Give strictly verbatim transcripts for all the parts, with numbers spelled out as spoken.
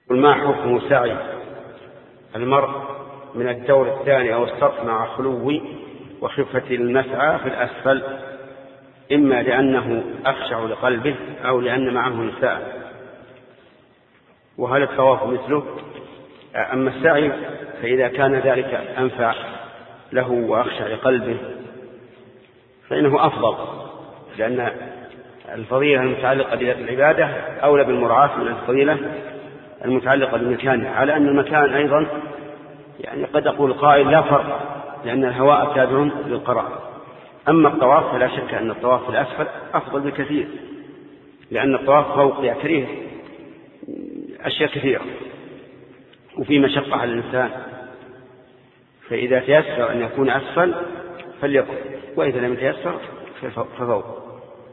ما حكم سعي المرء من الدور الثاني أو السطح مع خلو وخفة المسعى في الأسفل، إما لأنه أخشع لقلبه أو لأن معه نساء، وهل الطواف مثله؟ أما السعي فإذا كان ذلك أنفع له وأخشع لقلبه فإنه أفضل، لأن الفضيلة المتعلقة بالعبادة أولى بالمراعاة من الفضيلة المتعلقة بالمكان، على أن المكان أيضا يعني قد أقول قائل لا فرق، لأن الهواء تابع للقرار. أما الطواف فلا شك أن الطواف في الأسفل أفضل بكثير، لأن الطواف فوق يكريه أشياء كثيرة وفي مشقة على الإنسان، فإذا تيسر أن يكون أسفل فليكن، وإذا لم يتيسر ففوق.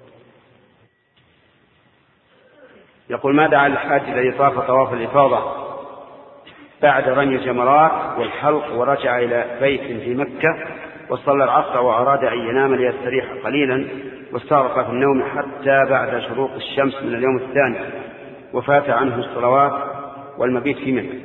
يقول: ماذا على الحاج الذي طاف طواف الإفاضة بعد رمي الجمرات والحلق ورجع إلى بيت في مكة وصلى العصر وأراد أن ينام ليستريح قليلا واستغرق في النوم حتى بعد شروق الشمس من اليوم الثاني وفات عنه الصلوات والمبيت في منى،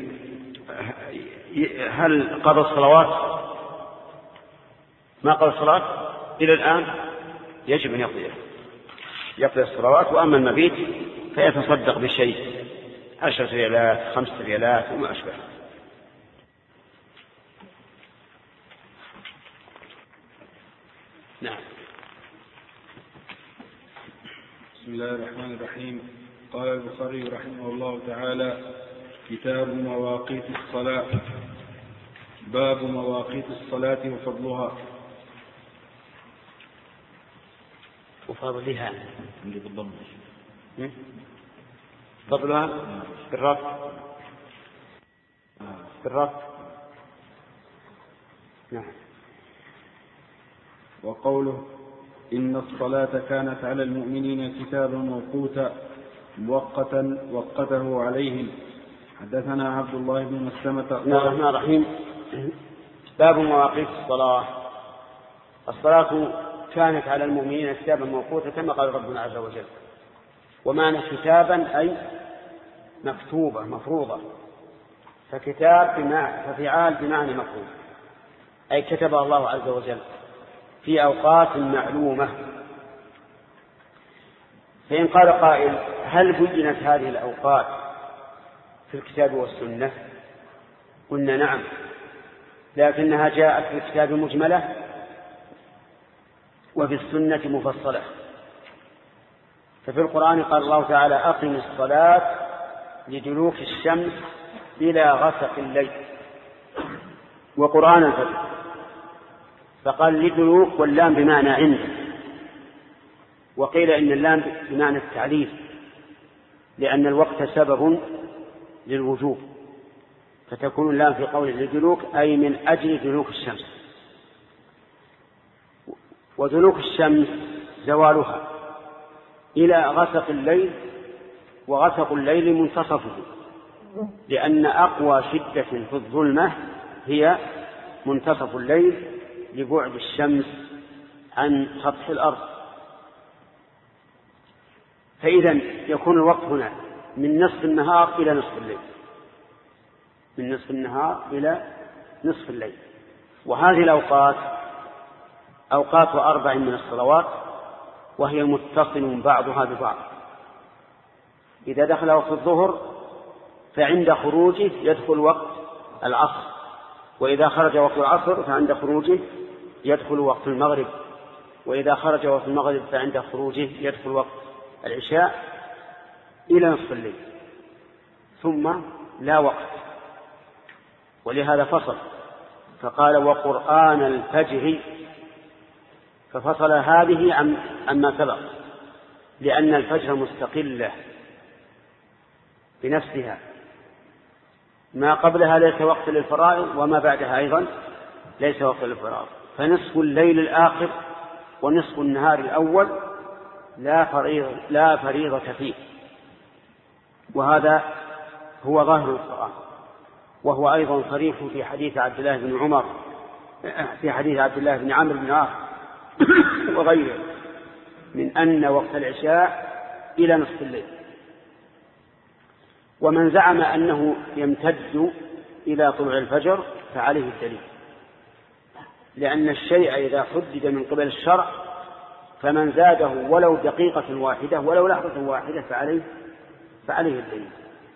هل قضى الصلوات؟ ما قضى الصلاة إلى الآن، يجب أن يقضيها، يقضي الصلوات. وأما المبيت فيتصدق بشيء، عشرة ريالات، خمسة ريالات وما أشبه. نعم. بسم الله الرحمن الرحيم. قال البخاري رحمه الله تعالى: كتاب مواقيت الصلاة. باب مواقيت الصلاة وفضلها. وفضلها عندي بالضم. فضلها بالرفع بالرفع. نعم. وقوله: إن الصلاة كانت على المؤمنين كتابا موقوتا مؤقتا وقته عليهم. حدثنا عبد الله بن مسلمة. بسم الله الرحمن الرحيم. باب مواقيت الصلاة. الصلاة كانت على المؤمنين كتابا موقوتا كما قال ربنا عز وجل. ومعنى كتابا أي مكتوبة مفروضة، فكتاب بمعنى ففعال بمعنى مفروض، أي كتبها الله عز وجل في أوقات معلومة. فإن قال قائل: هل بينت هذه الأوقات في الكتاب والسنة؟ قلنا: نعم، لكنها جاءت في الكتاب مجملة وفي السنة مفصلة. ففي القرآن قال الله تعالى: أقم الصلاة لدلوك الشمس إلى غسق الليل، وقرآن الفجر، فقال لدلوك واللام بمعنى عند، وقيل إن اللام بمعنى التعليل لأن الوقت سبب للوجوب، فتكون اللام في قول لدلوك أي من أجل دلوك الشمس. ودلوك الشمس زوالها إلى غسق الليل، وغسق الليل منتصفه، لأن أقوى شدة في الظلمة هي منتصف الليل لبعد الشمس عن سطح الأرض. فإذا يكون الوقت هنا من نصف النهار إلى نصف الليل، من نصف النهار إلى نصف الليل. وهذه الأوقات أوقات أربع من الصلوات، وهي متصل بعضها ببعض. إذا دخل وقت الظهر فعند خروجه يدخل وقت العصر، وإذا خرج وقت العصر فعند خروجه يدخل وقت المغرب، وإذا خرج وقت المغرب فعند خروجه يدخل وقت العشاء إلى نصف الليل، ثم لا وقت. ولهذا فصل فقال: وقرآن الفجر، ففصل هذه عما سبق، لأن الفجر مستقلة بنفسها، ما قبلها ليس وقت للفرائض وما بعدها أيضا ليس وقت للفرائض. فنصف الليل الآخر ونصف النهار الأول لا فريضة, لا فريضة فيه، وهذا هو ظاهر القرآن، وهو أيضا صريح في حديث عبد الله بن عمر في حديث عبد الله بن عمرو بن العاص وغيره من أن وقت العشاء إلى نصف الليل. ومن زعم أنه يمتد إلى طلوع الفجر فعليه الدليل، لأن الشيء إذا حدد من قبل الشرع فمن زاده ولو دقيقة واحدة ولو لحظة واحدة فعليه فعليه الدليل.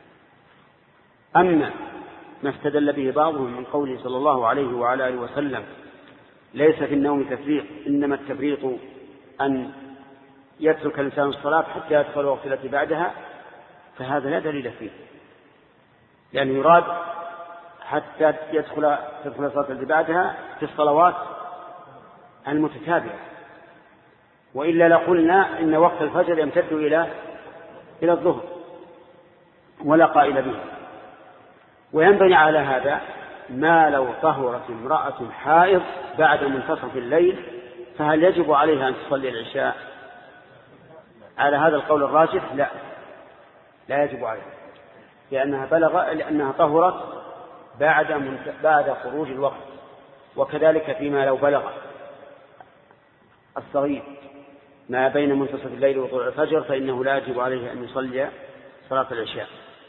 أما ما استدل به بعضهم من قوله صلى الله عليه وعلى آله وسلم ليس في النوم تفريط إنما التفريط أن يترك الإنسان الصلاة حتى يدخل وقت التي بعدها، فهذا لا دليل فيه، لأن يعني يراد حتى يدخل تدخل الصلاة التي بعدها في الصلوات المتتابعة، وإلا لقلنا إن وقت الفجر يمتد إلى إلى الظهر ولا قائل به. وينبني على هذا ما لو طهرت امرأة حائض بعد منتصف الليل فهل يجب عليها أن تصلي العشاء؟ على هذا القول الراجح لا لا يجب عليها، لأنها بلغ لأنها طهرت بعد بعد خروج الوقت. وكذلك فيما لو بلغ الصغير ما بين منتصف الليل وطلوع الفجر فإنه لا يجب عليه أن يصلي صلاة العشاء.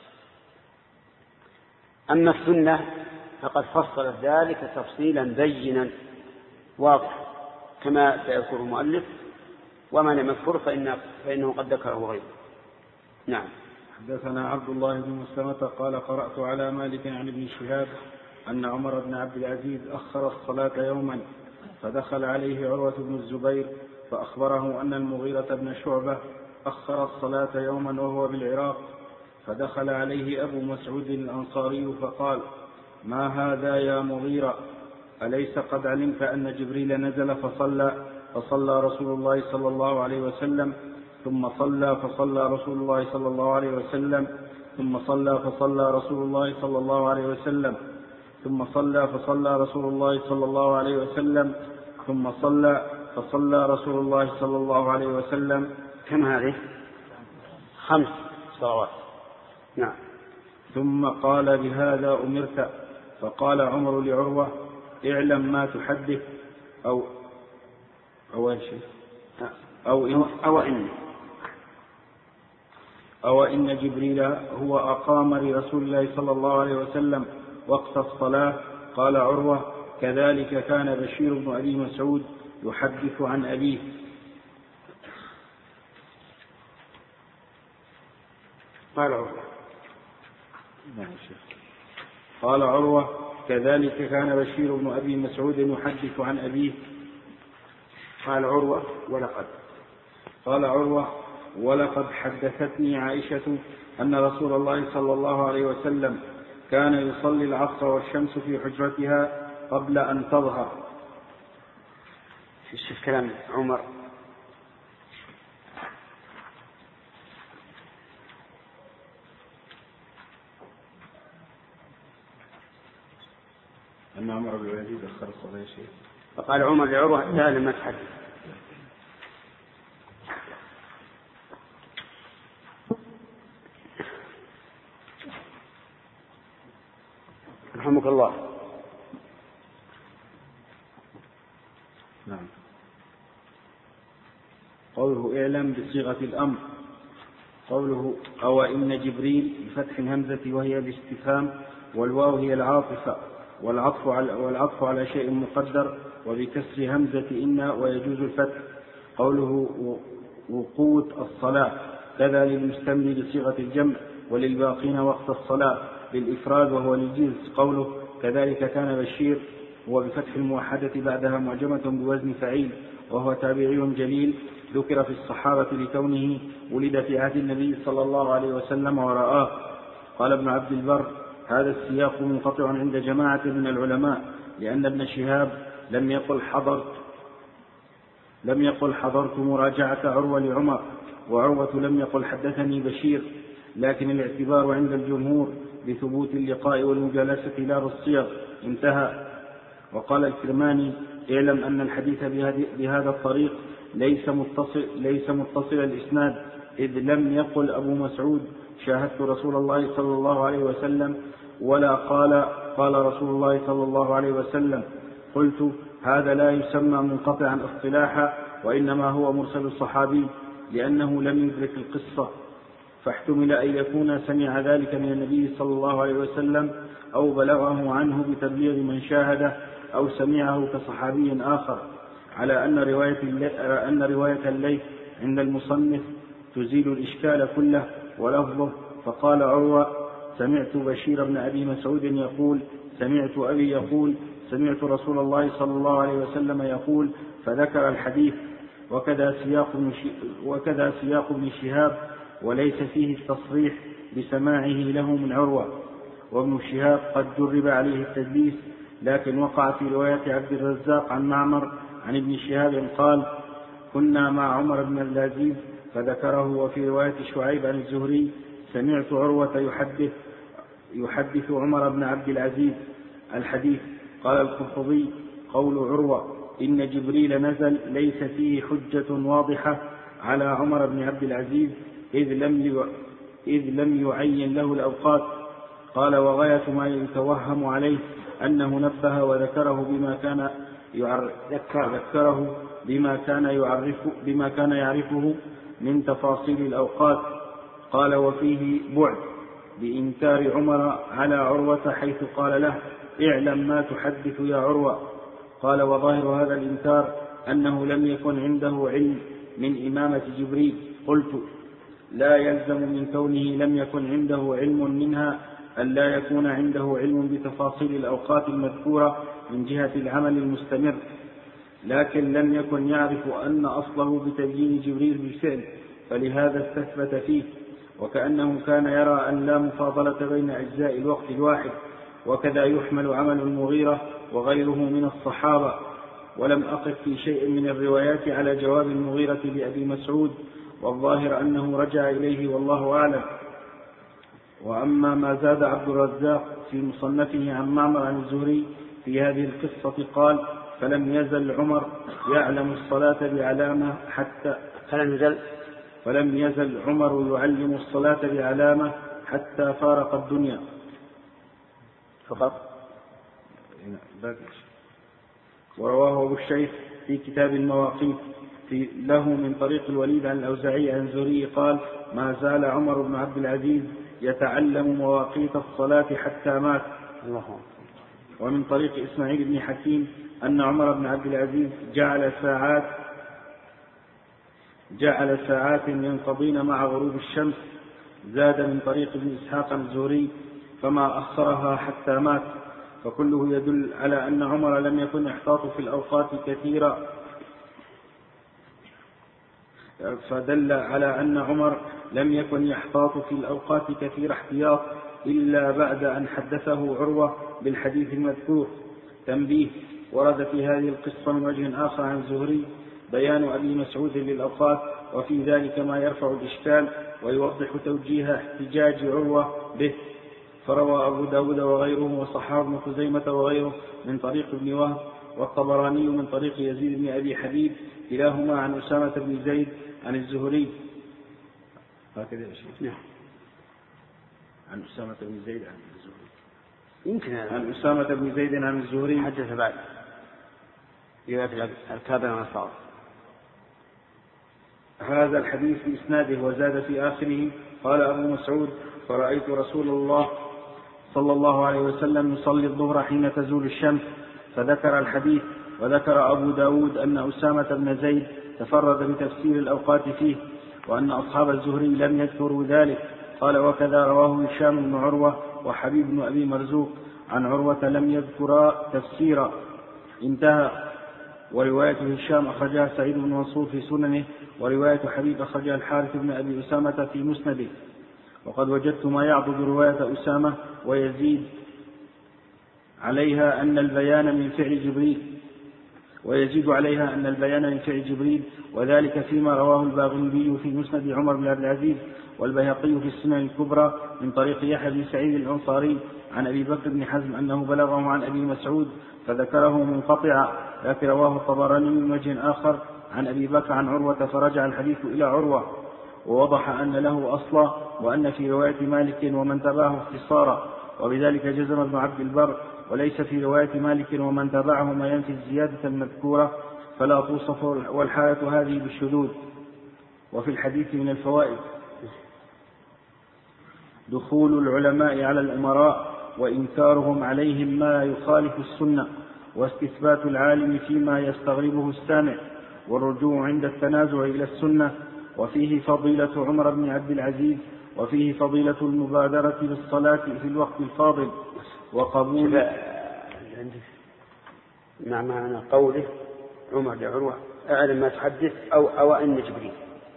أما السنة فقد فصلت ذلك تفصيلا بينا واضح كما سيذكر المؤلف، وما لم يذكر فإن فإنه قد ذكره غيره. نعم. حدثنا عبد الله بن مسلمة قال قرأت على مالك عن ابن شهاب أن عمر بن عبد العزيز أخر الصلاة يوما فدخل عليه عروة بن الزبير فأخبره أن المغيرة بن شعبة أخر الصلاة يوما وهو بالعراق، فدخل عليه أبو مسعود الأنصاري فقال: ما هذا يا مغيرة؟ أليس قد علمت أن جبريل نزل فصلى فصلى رسول الله صلى الله عليه وسلم ثم صلى فصلى رسول الله صلى الله عليه وسلم ثم صلى فصلى رسول الله صلى الله عليه وسلم ثم صلى فصلى رسول الله صلى الله عليه وسلم ثم صلى فصلى رسول الله صلى الله عليه وسلم. كم هذه؟ خمس صلوات. نعم. ثم قال: بهذا أمرت. فقال عمر لعروة: اعلم ما تحدث أو أو شيء أو إن أو إن أو إن جبريل هو أقام لرسول الله صلى الله عليه وسلم وقت الصلاة. قال عروة: كذلك كان بشير بن أبي مسعود يحدث عن أبيه. قال عروة قال عروة: كذلك كان بشير بن أبي مسعود يحدث عن أبيه. قال عروة: ولقد قال عروة: ولقد حدثتني عائشة أن رسول الله صلى الله عليه وسلم كان يصلي العصر والشمس في حجرتها قبل أن تظهر. شوف كلام عمر. أن عمر بن العزيز أخر الصلاة شيء. فقال عمر لعروة: لا لم تحدث. رحمك الله. نعم. قوله اعلم بصيغة الأمر. قوله أو إن جبريل بفتح الهمزة وهي الاستفهام، والواو هي العاطفة، والعطف على, والعطف على شيء مقدر، وبكسر همزة إن ويجوز الفتح. قوله وقوت الصلاة كذا للمستمر بصيغة الجمع، وللباقين وقت الصلاة بالإفراد وهو للجنس. قوله كذلك كان بشير هو بفتح الموحدة بعدها معجمة بوزن فعيل، وهو تابعي جليل ذكر في الصحابة لكونه ولد في عهد النبي صلى الله عليه وسلم ورآه. قال ابن عبد البر: هذا السياق منقطع عند جماعة من العلماء، لأن ابن شهاب لم يقل حضرت لم يقل حضرت مراجعة عروة لعمر، وعروة لم يقل حدثني بشير، لكن الاعتبار عند الجمهور بثبوت اللقاء والمجالسة لا بالصيغ. انتهى. وقال الكرماني: اعلم أن الحديث بهذا الطريق ليس متصل, ليس متصل الإسناد، إذ لم يقل أبو مسعود شاهدت رسول الله صلى الله عليه وسلم، ولا قال قال رسول الله صلى الله عليه وسلم. قلت: هذا لا يسمى منقطعا اصطلاحا، وإنما هو مرسل الصحابي، لأنه لم يدرك القصة. فاحتمل أن يكون سمع ذلك من النبي صلى الله عليه وسلم أو بلغه عنه بتبليغ من شاهده أو سمعه كصحابي آخر، على أن رواية أن رواية الليث عند المصنف تزيل الإشكال كله ولفظه. فقال عروة: سمعت بشير بن أبي مسعود يقول سمعت أبي يقول سمعت رسول الله صلى الله عليه وسلم يقول، فذكر الحديث. وكذا سياق وكذا سياق ابن شهاب، وليس فيه التصريح بسماعه له من عروة. وابن شهاب قد جرب عليه التدليس، لكن وقع في رواية عبد الرزاق عن معمر عن ابن شهاب قال: كنا مع عمر بن العزيز، فذكره. وفي رواية شعيب عن الزهري: سمعت عروة يحدث يحدث عمر بن عبد العزيز الحديث. قال القرطبي: قول عروة إن جبريل نزل ليس فيه حجة واضحة على عمر بن عبد العزيز، إذ لم إذ لم يعين له الأوقات. قال: وغاية ما يتوهم عليه أنه نبه وذكره بما كان ذكره بما كان يعرف بما كان يعرفه من تفاصيل الأوقات. قال: وفيه بعد بإنكار عمر على عروة، حيث قال له: اعلم ما تحدث يا عروة. قال: وظاهر هذا الإنكار أنه لم يكن عنده علم من إمامة جبريل. قلت: لا يلزم من كونه لم يكن عنده علم منها أن لا يكون عنده علم بتفاصيل الأوقات المذكورة من جهة العمل المستمر، لكن لم يكن يعرف أن أصله بتبيين جبريل بالفعل، فلهذا استثبت فيه. وكأنه كان يرى أن لا مفاضلة بين أجزاء الوقت الواحد. وكذا يحمل عمل المغيرة وغيره من الصحابة. ولم أقف في شيء من الروايات على جواب المغيرة لأبي مسعود، والظاهر أنه رجع إليه والله أعلم. وأما ما زاد عبد الرزاق في مصنفه عن معمر عن الزهري في هذه القصة قال: فلم يزل عمر يعلم الصلاة بعلامة حتى فلم يزل فلم يزل عمر يعلم الصلاة بعلامة حتى فارق الدنيا فقط. ورواه أبو الشيخ في كتاب المواقيت في له من طريق الوليد عن الأوزاعي عن الزهري قال: ما زال عمر بن عبد العزيز يتعلم مواقيت الصلاة حتى مات. الله. ومن طريق إسماعيل بن حكيم أن عمر بن عبد العزيز جعل ساعات جعل ساعات ينقضين مع غروب الشمس. زاد من طريق ابن إسحاق الزهري: فما أخرها حتى مات. فكله يدل على أن عمر لم يكن يحتاط في الأوقات كثيرا فدل على أن عمر لم يكن يحتاط في الأوقات كثير احتياط إلا بعد أن حدثه عروة بالحديث المذكور. تنبيه: ورد في هذه القصة من وجه آخر عن الزهري بيان أبي مسعود للأوقات، وفي ذلك ما يرفع الإشكال ويوضح توجيه احتجاج عروة به. فروى أبو داود وغيره وصححه ابن خزيمة وغيره من طريق ابن وهب، والطبراني من طريق يزيد بن أبي حبيب، كلاهما عن أسامة بن زيد عن الزهري. هكذا يا شيخ. عن أسامة بن زيد عن الزهري. يمكن عن أسامة بن زيد عن الزهري. حدث بعد رواية الكابر والنصارى. هذا الحديث بإسناده. وزاد في آخره: قال أبو مسعود: فرأيت رسول الله صلى الله عليه وسلم يصلي الظهر حين تزول الشمس. فذكر الحديث. وذكر أبو داود أن أسامة بن زيد تفرد بتفسير الأوقات فيه، وأن أصحاب الزهري لم يذكروا ذلك. قال: وكذا رواه هشام بن عروة وحبيب بن أبي مرزوق عن عروة لم يذكرا تفسيرا. انتهى. ورواية هشام أخرجها سعيد بن منصور في سننه، ورواية حبيب أخرجها الحارث بن أبي أسامة في مسنده. وقد وجدت ما يعضد رواية أسامة ويزيد عليها أن البيان من فعل جبريل ويزيد عليها أن البيان من فعل جبريل وذلك فيما رواه الباغلبي في مسند عمر بن عبد العزيز، والبيهقي في السنن الكبرى من طريق يحيى بن سعيد الأنصاري عن أبي بكر بن حزم أنه بلغه عن أبي مسعود فذكره منقطعا، لكن رواه الطبراني من وجه آخر عن أبي بكر عن عروة فرجع الحديث إلى عروة، ووضح أن له أصلا وأن في رواية مالك ومن تبعه اختصارا، وبذلك جزم ابن عبد البر: وليس في رواية مالك ومن تبعه ما ينفي الزيادة المذكورة فلا توصف، والحالة هذه بالشذوذ. وفي الحديث من الفوائد دخول العلماء على الأمراء وإنكارهم عليهم ما يخالف السنة، واستثبات العالم فيما يستغربه السامع، والرجوع عند التنازع إلى السنة. وفيه فضيلة عمر بن عبد العزيز، وفيه فضيلة المبادرة بالصلاة في الوقت الفاضل، وقبول مع معنى قوله عمر لعروة أعلم ما تحدث أو أو إن جبريل.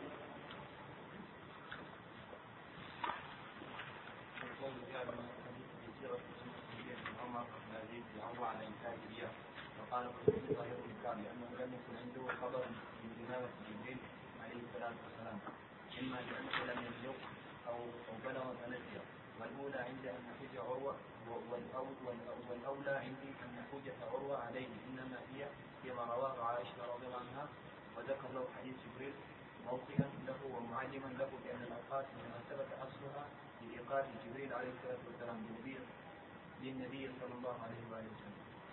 إما لأنه لم يبلغ أو بلغ فنسي، والأولى عند أن نحج عروة، والأولى عندي أن نحج عروة عليه، إنما هي فيما رواه عائشة رضي الله عنها، وذكر له حديث جبريل موطئا له ومعلما له بأن الأوقات لما ثبت أصلها لإيقاف جبريل عليه الصلاة والسلام للنبي صلى الله عليه وسلم.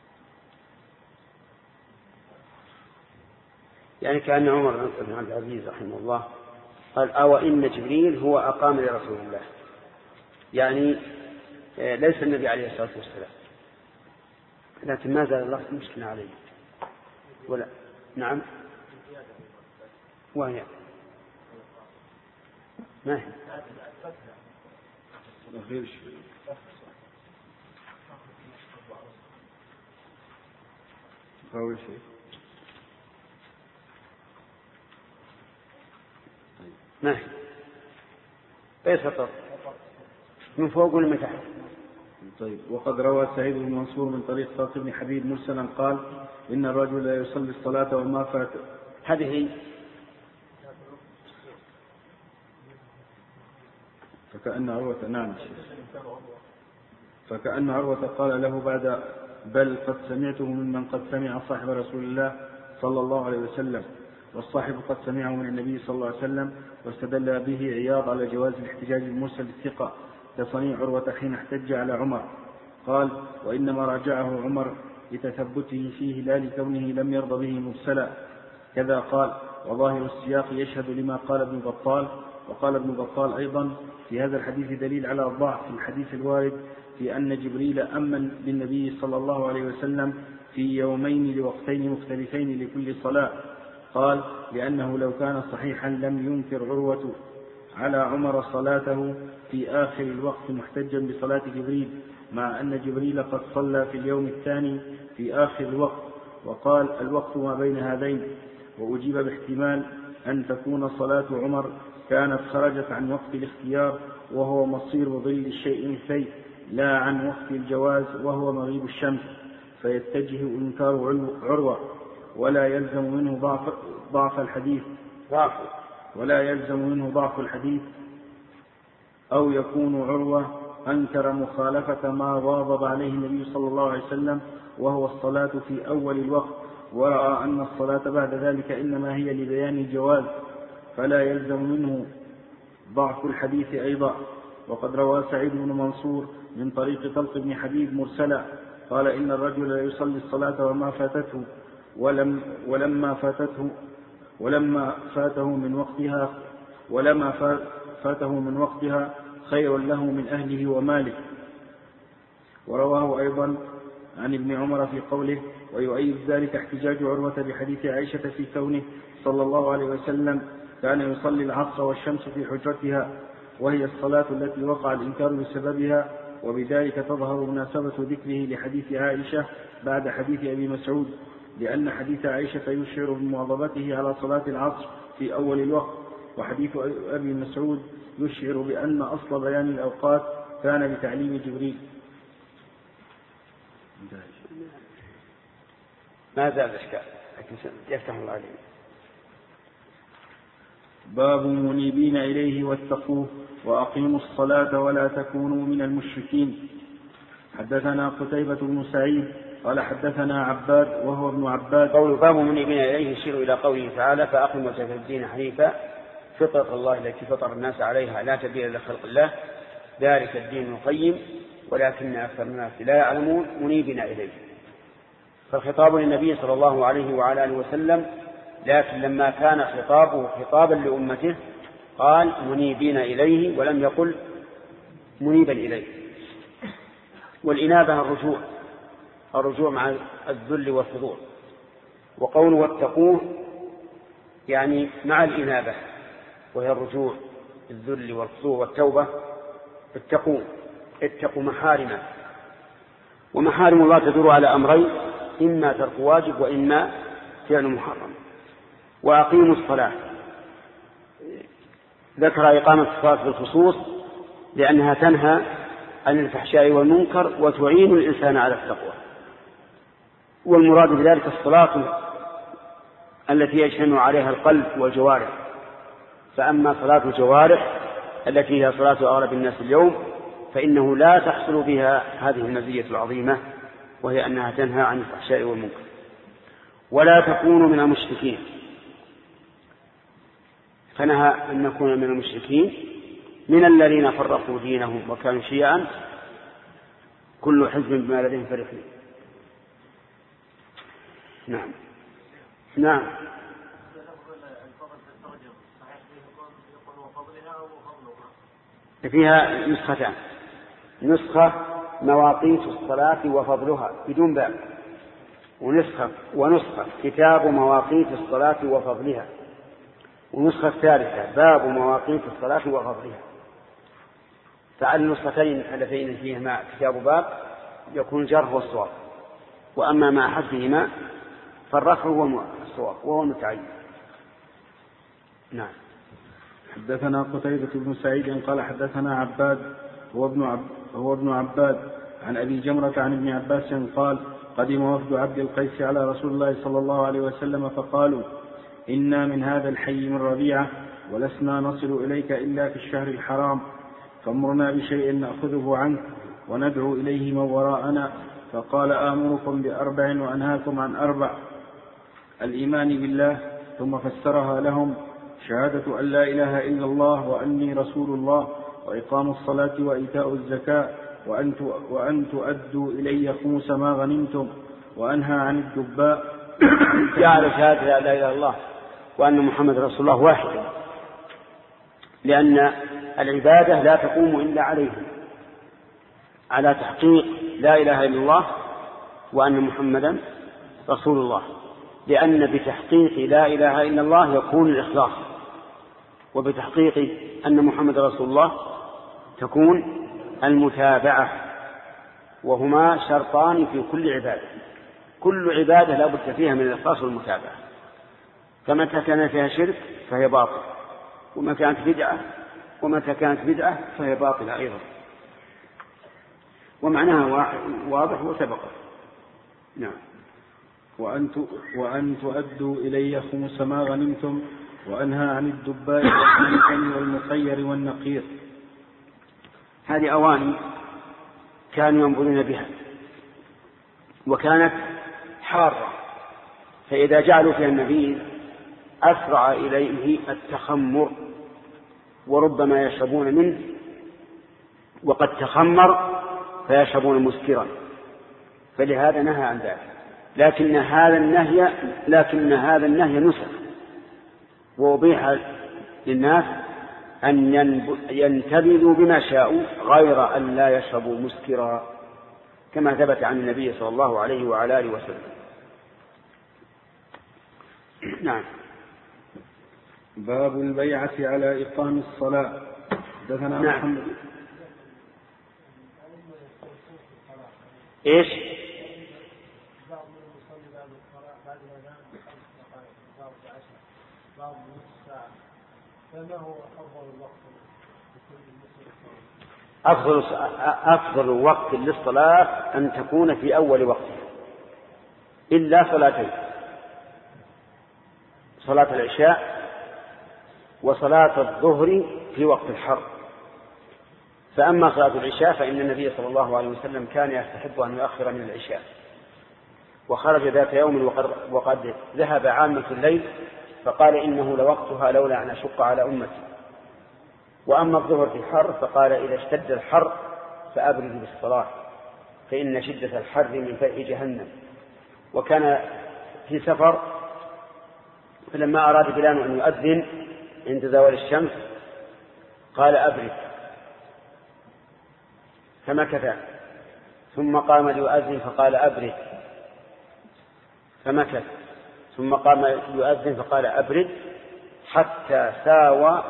يعني كأن عمر بن عبد العزيز رحمه الله قال أو إن جبريل هو أقام لرسول الله، يعني ليس النبي عليه الصلاة والسلام، لكن ما زال الله مشكلة عليه ولا نعم وهي ما هي أخير شيء أول شيء ما هي ايه سطر من فوق ولا من تحت؟ طيب. وقد روى سعيد بن منصور من طريق طارق بن حبيب مرسلا قال إن الرجل لا يصلي الصلاة وما فات. هذه هي فكأن عروة نعم فكأن عروة قال له بعد بل قد سمعته ممن قد سمع صاحب رسول الله صلى الله عليه وسلم، والصاحب قد سمعه من النبي صلى الله عليه وسلم، واستدل به عياض على جواز الاحتجاج المرسل الثقة كصنيع عروة حين احتج على عمر. قال وإنما راجعه عمر لتثبته فيه لا لكونه لم يرضى به مرسلا. كذا قال وظاهر السياق يشهد لما قال ابن بطال. وقال ابن بطال أيضا في هذا الحديث دليل على ضعف الحديث الوارد في أن جبريل أمن للنبي صلى الله عليه وسلم في يومين لوقتين مختلفين لكل صلاة. قال لأنه لو كان صحيحا لم ينكر عروة على عمر صلاته في آخر الوقت محتجا بصلاة جبريل، مع أن جبريل قد صلى في اليوم الثاني في آخر الوقت، وقال الوقت ما بين هذين. وأجيب باحتمال أن تكون صلاة عمر كانت خرجت عن وقت الاختيار وهو مصير ظل الشيء مثليه، لا عن وقت الجواز وهو مغيب الشمس، فيتجه إنكار عروة ولا يلزم منه ضعف, ضعف الحديث ضعف ولا يلزم منه ضعف الحديث أو يكون عروة أنكر مخالفة ما واظب عليه النبي صلى الله عليه وسلم وهو الصلاة في أول الوقت، ورأى أن الصلاة بعد ذلك إنما هي لبيان الجواز، فلا يلزم منه ضعف الحديث أيضا. وقد روى سعيد بن منصور من طريق طلق بن حبيب مرسلا قال إن الرجل لا يصلي الصلاة وما فاتته ولم ولما فاتته ولما فاته من وقتها ولما فاته من وقتها خير له من أهله وماله. ورواه أيضا عن ابن عمر في قوله ويؤيد ذلك احتجاج عروة بحديث عائشة في كونه صلى الله عليه وسلم كان يصلي العصر والشمس في حجرتها، وهي الصلاة التي وقع الإنكار بسببها، وبذلك تظهر مناسبة ذكره لحديث عائشة بعد حديث أبي مسعود، لأن حديث عائشة يشعر بمواظبته على صلاة العصر في أول الوقت، وحديث أبي مسعود يشعر بأن أصل بيان الأوقات كان بتعليم جبريل. ما زال الإشكال لكن يفتح الله عليه. باب منيبين إليه واتقوه وأقيموا الصلاة ولا تكونوا من المشركين. حدثنا قتيبة بن سعيد قال حدثنا عباد وهو ابن عباد. قول باب منيبين إليه يشير إلى قوله تعالى فأقم وجهك الدين حنيفا فطرة الله التي فطر الناس عليها لا تبديل لخلق الله ذلك الدين القيم ولكن أكثر الناس لا يعلمون منيبين إليه. فالخطاب للنبي صلى الله عليه وعلى آله وسلم، لكن لما كان خطابه خطابا لأمته قال منيبين إليه ولم يقل منيبا إليه. والإنابة الرجوع الرجوع مع الذل والخضوع. وقوله واتقوه يعني مع الإنابة وهي الرجوع الذل والخضوع والتوبة. اتقوا اتقوا محارمه، ومحارم الله تدور على أمرين: إما ترك واجب وإما فعل محرم. وأقيموا الصلاة، ذكر إقامة الصلاة بالخصوص لأنها تنهى عن الفحشاء والمنكر وتعين الإنسان على التقوى. والمراد بذلك الصلاة التي يجتمع عليها القلب والجوارح. فأما صلاة الجوارح التي هي صلاة أغلب الناس اليوم فإنه لا تحصل بها هذه المزية العظيمة، وهي أنها تنهى عن الفحشاء والمنكر. ولا تكونوا من المشركين، فنهى أن نكون من المشركين من الذين فرقوا دينهم وكانوا شيعا كل حزب بما لديهم فرحين. نعم نعم. فيها نسختان: نسخة مواقيت الصلاة وفضلها بدون باب، ونسخة ونسخة كتاب مواقيت الصلاة وفضلها، ونسخة ثالثة باب مواقيت الصلاة وفضلها. فعلى النسختين اللتين فيهما كتاب باب يكون الجر هو الصواب، وأما مع حذفهما فالرفع هو الصواب وهو المتعين. نعم. حدثنا قتيبة بن سعيد قال حدثنا عباد هو ابن, عب هو ابن عباد عن أبي جمرة عن ابن عباس قال: قدم وفد عبد القيس على رسول الله صلى الله عليه وسلم فقالوا: إنا من هذا الحي من ربيعة ولسنا نصل إليك إلا في الشهر الحرام، فامرنا بشيء نأخذه عنك وندعو إليه من وراءنا. فقال: آمركم بأربع وأنهاكم عن أربع: الإيمان بالله. ثم فسرها لهم: شهادة أن لا إله إلا الله وأني رسول الله، وإقام الصلاة وإيتاء الزكاة، وأن وأن تؤدوا إلي خمس ما غنمتم، وأنهى عن الدباء. جعل شهادة لا إله إلا الله وأن محمد رسول الله واحد، لأن العبادة لا تقوم إلا عليه، على تحقيق لا إله إلا الله وأن محمدا رسول الله، لأن بتحقيق لا إله إلا الله يكون الإخلاص، وبتحقيق أن محمد رسول الله تكون المتابعة، وهما شرطان في كل عبادة. كل عبادة لا بد فيها من الإخلاص والمتابعة، فمتى كان فيها شرك فهي باطل، ومتى كانت بدعة ومتى كانت بدعة فهي باطلة أيضا، ومعناها واضح وسبق. نعم. وأن وأن تؤدوا إلي خمس ما غنمتم، وأنهى عن الدباء والمنكر والمخير والنقير. هذه أواني كانوا ينظرون بها، وكانت حارة، فإذا جعلوا فيها النبيذ أسرع إليه التخمر، وربما يشربون منه وقد تخمر فيشربون مسكرا، فلهذا نهى عن ذلك. لكن هذا النهي لكن هذا النهي نسخ، وأبيح للناس أن ينتبذوا بما شاءوا غير أن لا يشربوا مسكرا، كما ثبت عن النبي صلى الله عليه وعلى آله وسلم. نعم. باب البيعة على إقام الصلاة. حدثنا نعم. محمد إيش؟ أفضل أفضل وقت للصلاة أن تكون في أول وقتها، إلا صلاتين: صلاة العشاء وصلاة الظهر في وقت الحر. فأما صلاة العشاء فإن النبي صلى الله عليه وسلم كان يستحب أن يؤخر من العشاء، وخرج ذات يوم وقد ذهب عامة الليل فقال: إنه لوقتها لولا أن أشق على أمتي. وأما الظهر في الحر فقال: إذا اشتد الحر فأبرد بالصلاة، فإن شدة الحر من فيح جهنم. وكان في سفر، فلما أراد بلال أن يؤذن عند زوال الشمس قال: أبرد، فمكث، ثم قام ليؤذن فقال أبرد، فمكث، ثم قام ليؤذن فقال أبرد، حتى ساوى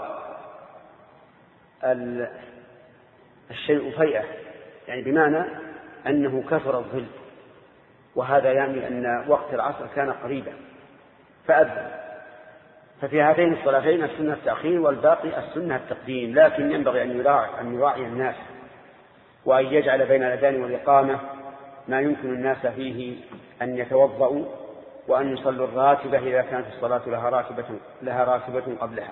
الشيء فيئة، يعني بمعنى أنه كثر الظل، وهذا يعني أن وقت العصر كان قريبا فأذن. ففي هاتين الصلاتين السنة التأخير والباقي السنة التقديم، لكن ينبغي أن يراعي, أن يراعي الناس وأن يجعل بين الأذان والإقامة ما يمكن الناس فيه أن يتوضأوا وأن يصلوا الراتبة إذا كانت الصلاة لها راتبة, لها راتبة قبلها.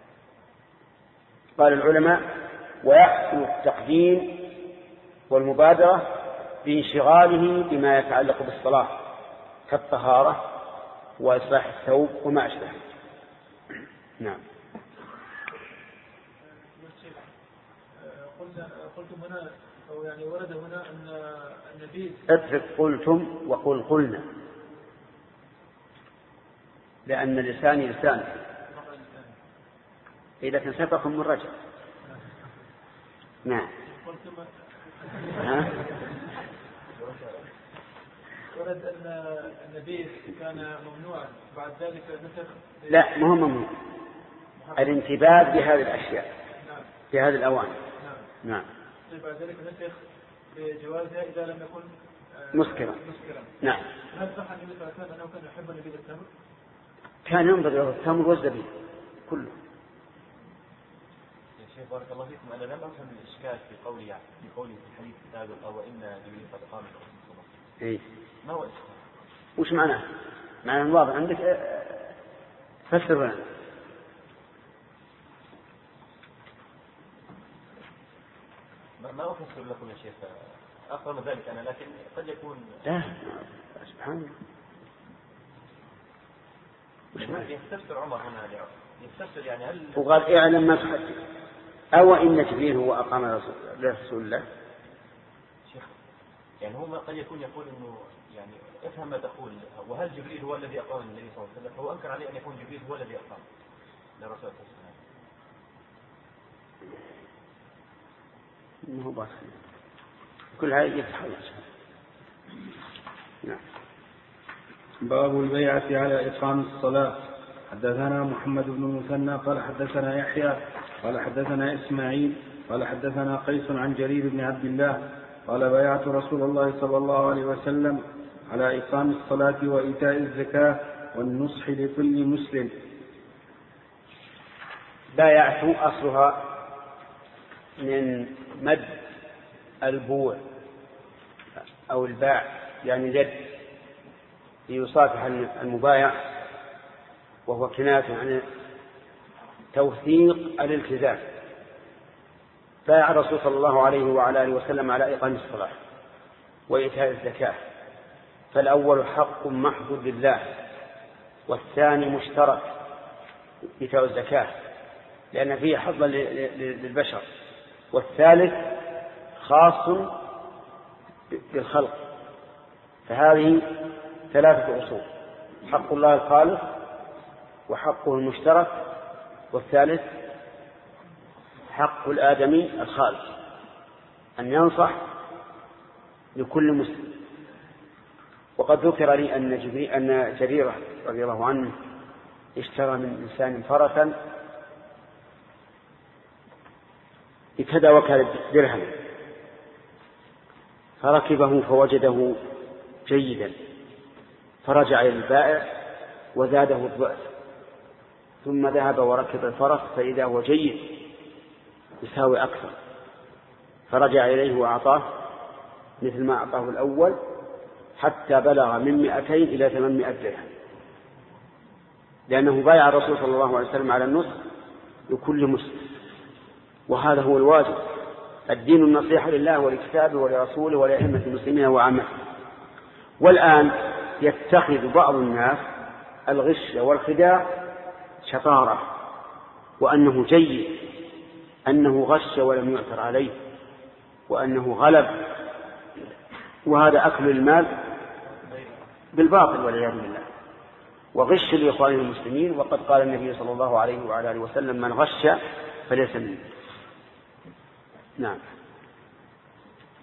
قال العلماء: ويحصل التقديم والمبادرة بانشغاله بما يتعلق بالصلاة كالطهارة وإصلاح الثوب وما أشبه. نعم. قلتم هنا أو يعني ورد هنا أن النبي اترك قلتم وقل قلنا، لأن اللسان لسان إذا تنسبكم من رجل. نعم. ها؟ ورد أن النبي كان ممنوعا بعد ذلك نسخ. لا، ما هو ممنوع، الانتباه بهذه الأشياء في هذه الأوان. نعم. نعم. بعد ذلك نسخ بجوازها إذا لم يكن مسكرا. مسكرا. نعم. هل صح النبي صلى الله عليه وسلم أنه كان يحب النبي التمر؟ كان ينبغي له التمر والزبيب كله. شيخ بارك الله فيكم، أنا لم أفهم الإشكال في قولي يعني في قولي في حديث السابق أو إن جبريل قد قام الرسول. إيه. ما هو الإشكال؟ وش معناه؟ معناه واضح عندك، فسر لنا. ما أفسر لكم يا شيخ أكثر من ذلك أنا، لكن قد يكون لا سبحان الله. مش يستفسر عمر هنا يستفسر يعني هل وقال اعلم ما تحدث، أو إن جبريل هو أقام لرسول الله. شيخ يعني هو قد يكون يقول إنه يعني افهم ما تقول، وهل جبريل هو الذي أقام النبي صلى الله عليه وسلم؟ هو أنكر عليه أن يكون جبريل هو الذي أقام لرسول الله صلى الله عليه وسلم. ما هو باطل، كل هذا يتحول. نعم. باب البيعة على إقام الصلاة. حدثنا محمد بن المثنى قال حدثنا يحيى قال حدثنا إسماعيل قال حدثنا قيس عن جرير بن عبد الله قال بايعت رسول الله صلى الله عليه وسلم على إقام الصلاة وإيتاء الزكاة والنصح لكل مسلم. بايعت أصلها من مد البوع أو الباع، يعني اليد، ليصافح المبايع، وهو كناية عن توثيق الالتزام. بايع الرسول صلى الله عليه وعلى آله وسلم على إقام الصلاة وإيتاء الزكاة، فالأول حق محض لله، والثاني مشترك إيتاء الزكاة لأن فيه حظا للبشر، والثالث خاص بالخلق. فهذه ثلاثة أصول: حق الله الخالق، وحقه المشترك، والثالث حق الآدمي الخالق، أن ينصح لكل مسلم. وقد ذكر لي أن, أن جريرة رضي الله عنه اشترى من إنسان فرسا بكذا وكذا درهم، فركبه فوجده جيدا، فرجع إلى البائع وزاده الضعف، ثم ذهب وركب الفرس فإذا هو جيد يساوي أكثر، فرجع إليه وأعطاه مثل ما أعطاه الأول، حتى بلغ من مئتين إلى ثمانمائة درهم، لأنه بايع الرسول صلى الله عليه وسلم على النصح لكل مسلم، وهذا هو الواجب. الدين النصيحة لله ولكتابه ولرسوله ولأئمة المسلمين وعامته. والآن يتخذ بعض الناس الغش والخداع شطارة، وأنه جيد، أنه غش ولم يعثر عليه، وأنه غلب، وهذا أكل المال بالباطل والعياذ بالله، وغش لإخوان المسلمين. وقد قال النبي صلى الله عليه وعلى آله وسلم: من غش فليس منه. نعم.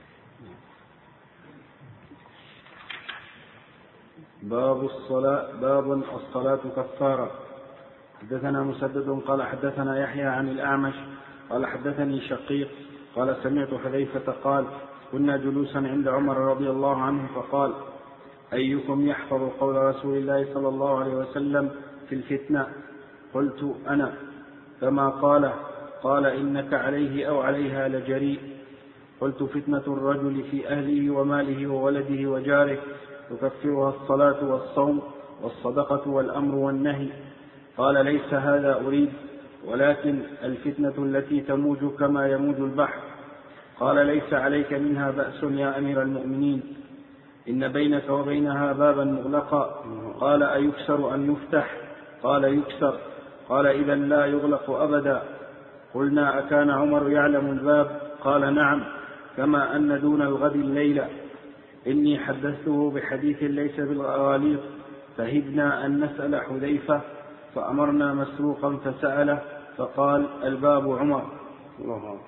باب الصلاة باب الصلاة كفارة. حدثنا مسدد قال حدثنا يحيى عن الأعمش قال حدثني شقيق قال سمعت حذيفة قال كنا جلوسا عند عمر رضي الله عنه فقال أيكم يحفظ قول رسول الله صلى الله عليه وسلم في الفتنة؟ قلت أنا. فما قال؟ قال إنك عليه أو عليها لجريء. قلت فتنة الرجل في أهله وماله وولده وجاره تكفرها الصلاة والصوم والصدقة والأمر والنهي. قال ليس هذا أريد ولكن الفتنة التي تموج كما يموج البحر. قال ليس عليك منها بأس يا أمير المؤمنين إن بينك وبينها بابا مغلقا. قال أيكسر أن يفتح؟ قال يكسر. قال إذا لا يغلق أبدا. قلنا أكان عمر يعلم الباب؟ قال نعم كما أن دون الغد الليلة. إني حدثته بحديث ليس بالغاليط فهبنا أن نسأل حذيفة فأمرنا مسروقا فسأله فقال الباب عمر. الله.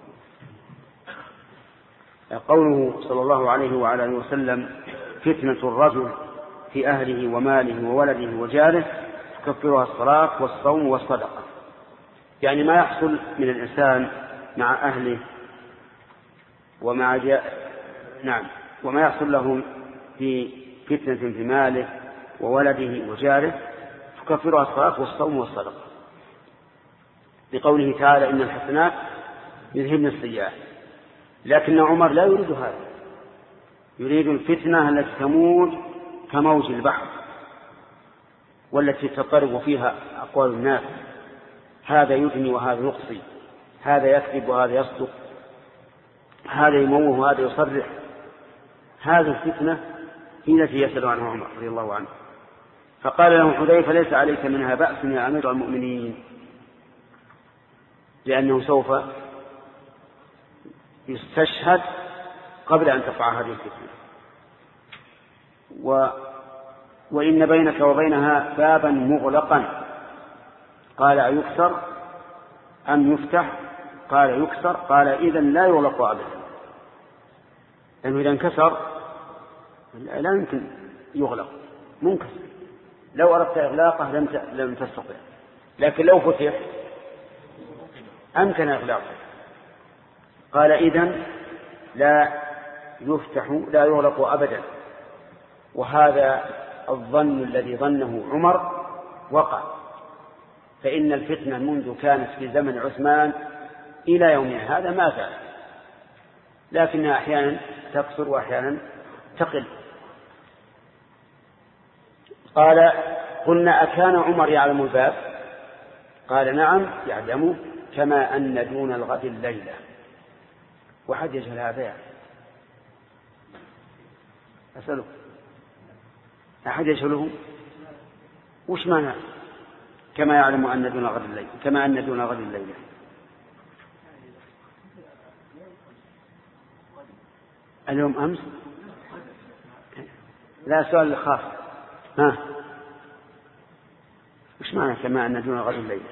قوله صلى الله عليه وعلى اله وسلم فتنة الرجل في أهله وماله وولده وجاره تكفرها الصلاة والصوم والصدقة، يعني ما يحصل من الإنسان مع أهله ومع جاء نعم وما يحصل له في فتنة في ماله وولده وجاره تكفرها الصلاة والصوم والصدقة، بقوله تعالى إن الحسنات يذهبن السيئات. لكن عمر لا يريد هذا، يريد الفتنة التي تموج كموج البحر والتي تضطرب فيها أقوال الناس، هذا يدني وهذا يقصي، هذا يكذب وهذا يصدق، هذا يموه وهذا يصرح. هذه الفتنة هي التي يسأل عنها عمر رضي الله عنه. فقال له حذيفة ليس عليك منها بأس يا أمير المؤمنين، لأنه سوف يستشهد قبل أن تقع هذه الفتنة. و... وإن بينك وبينها بابا مغلقا. قال أيكسر أم يفتح؟ قال يكسر. قال إذن لا يغلق أبدا، لأنه إذا انكسر لا يمكن يغلق، منكسر. لو أردت إغلاقه لم لم تستطع، لكن لو فتح أمكن إغلاقه. قال إذن لا يفتح لا يغلق أبدا. وهذا الظن الذي ظنه عمر وقع، فإن الفتنة منذ كانت في زمن عثمان إلى يومنا هذا ما زال، لكنها أحيانا تكثر وأحيانا تقل. قال قلنا أكان عمر يعلم الباب؟ قال نعم يعلمه كما أن دون الغد الليلة. وحد يجهل هذا يعني. أسألك أحد يجهله؟ وش معنى كما يعلم أن دون غد الليل؟ كما أن دون غد الليلة اليوم أمس؟ لا سؤال خاص. ها وش معنى كما أن دون غد الليلة؟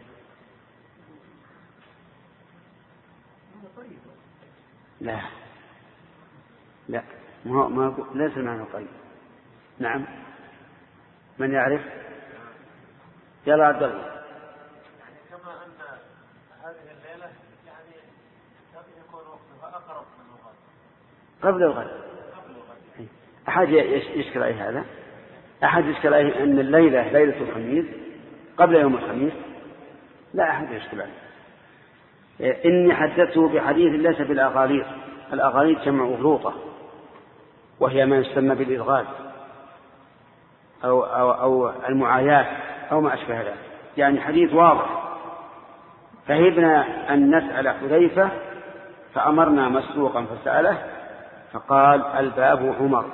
لا لا ما ما ليس المعنى طيب. نعم من يعرف؟ يلا عبد الله. يعني كما أن هذه الليلة يعني يكون وقتها أقرب من الغد قبل الغد. أحد يشكل أي هذا؟ أحد يشكل أي أن الليلة ليلة الخميس قبل يوم الخميس؟ لا أحد يشكل أي. إني حدثته بحديث ليس بالأغاليط. الأغاليط جمع أغلوطة وهي ما يسمى بالإلغاز أو, أو, أو المعاياة أو ما أشبه ذلك، يعني حديث واضح. فهبنا أن نسأل حذيفة فأمرنا مسروقا فسأله فقال الباب عمر.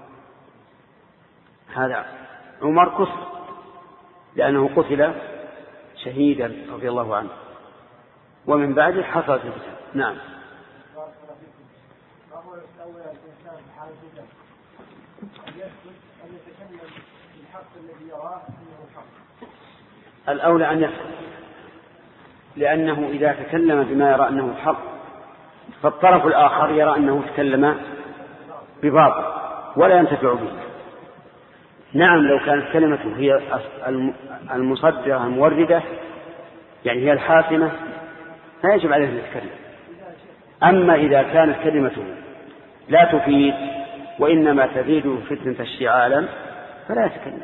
هذا عمر كفر لأنه قتل شهيدا رضي الله عنه، ومن بعده حصلت الفتنة. نعم. الأولى أن يسكت، لأنه إذا تكلم بما يرى أنه حق فالطرف الآخر يرى أنه تكلم بباطل ولا ينتفع به، نعم لو كانت كلمته هي المصدرة الموردة يعني هي الحاسمة لا يجب عليه أن يتكلم. أما إذا كانت كلمته لا تفيد وإنما تزيد فتنة اشتعالا فلا يتكلم.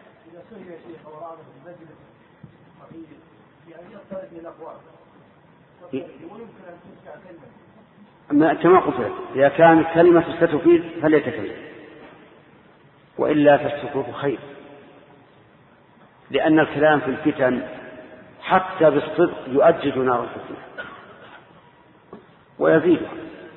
كما قلت لك إذا كانت كلمة ستفيد فليتكلم وإلا فالسكوت خير، لأن الكلام في الفتن حتى بالصدق يؤجج نار الفتنة ويزيدها.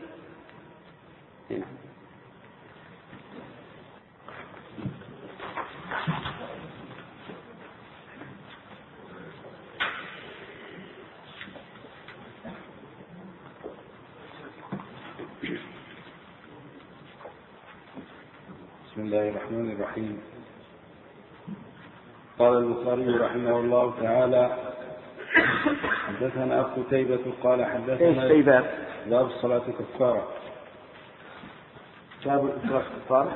بسم الله الرحمن الرحيم. قال البخاري رحمه الله تعالى حدثنا قتيبة قال حدثنا باب الصلاة كفارة. باب الصلاة كفارة.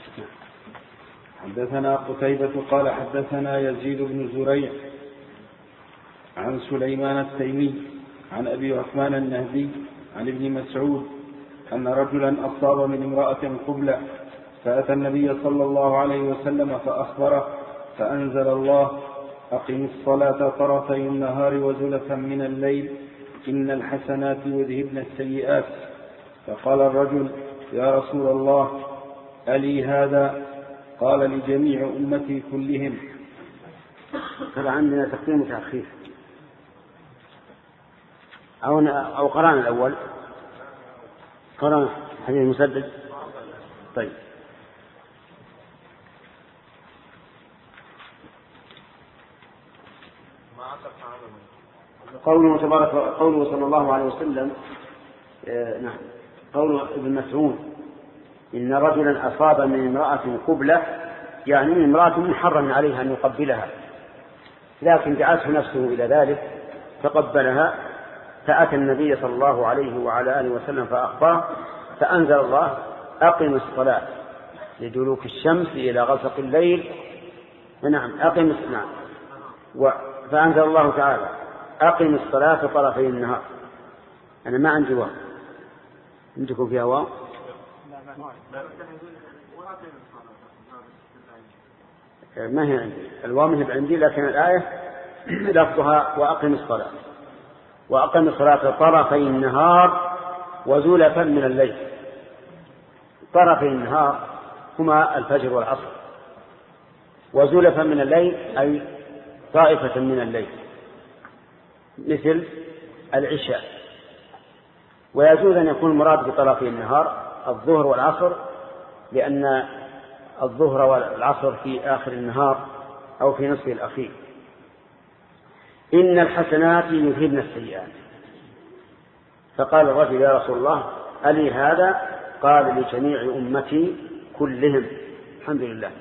حدثنا قتيبة قال حدثنا يزيد بن زريع عن سليمان التيمي عن أبي عثمان النهدي عن ابن مسعود أن رجلا أصاب من امرأة قبلة فأتى النبي صلى الله عليه وسلم فأخبره فأنزل الله أقم الصلاة طرفي النهار وزلفا من الليل إن الحسنات يذهبن السيئات. فقال الرجل يا رسول الله ألي هذا؟ قال لجميع أمتي كلهم. هذا عندنا تقديم وتأخير أو أو قرآن الأول قرآن حديث مسدد. طيب قوله تبارك قوله صلى الله عليه وسلم آه نعم قول ابن مسعود إن رجلا أصاب من امرأة قبلة يعني من امرأة محرم عليها أن يقبلها لكن دعته نفسه إلى ذلك فقبلها فأتى النبي صلى الله عليه وعلى آله وسلم فأخبره فأنزل الله أقم الصلاة لدلوك الشمس إلى غسق الليل. نعم أقم الصلاة. فأنزل الله تعالى أقم الصلاة طرفي النهار. أنا ما عندي واو، عندكم فيها واو؟ ما هي عندي الواو هي عندي لكن الآية لفظها وأقم الصلاة وأقم الصلاة طرفي النهار وزلفا من الليل. طرفي النهار هما الفجر والعصر وزلفا من الليل أي طائفة من الليل مثل العشاء. ويجوز أن يكون المراد بطرفي النهار الظهر والعصر لأن الظهر والعصر في آخر النهار أو في نصف الأخير. إن الحسنات يذهبن السيئات. فقال الرجل يا رسول الله ألي هذا؟ قال لجميع أمتي كلهم. الحمد لله.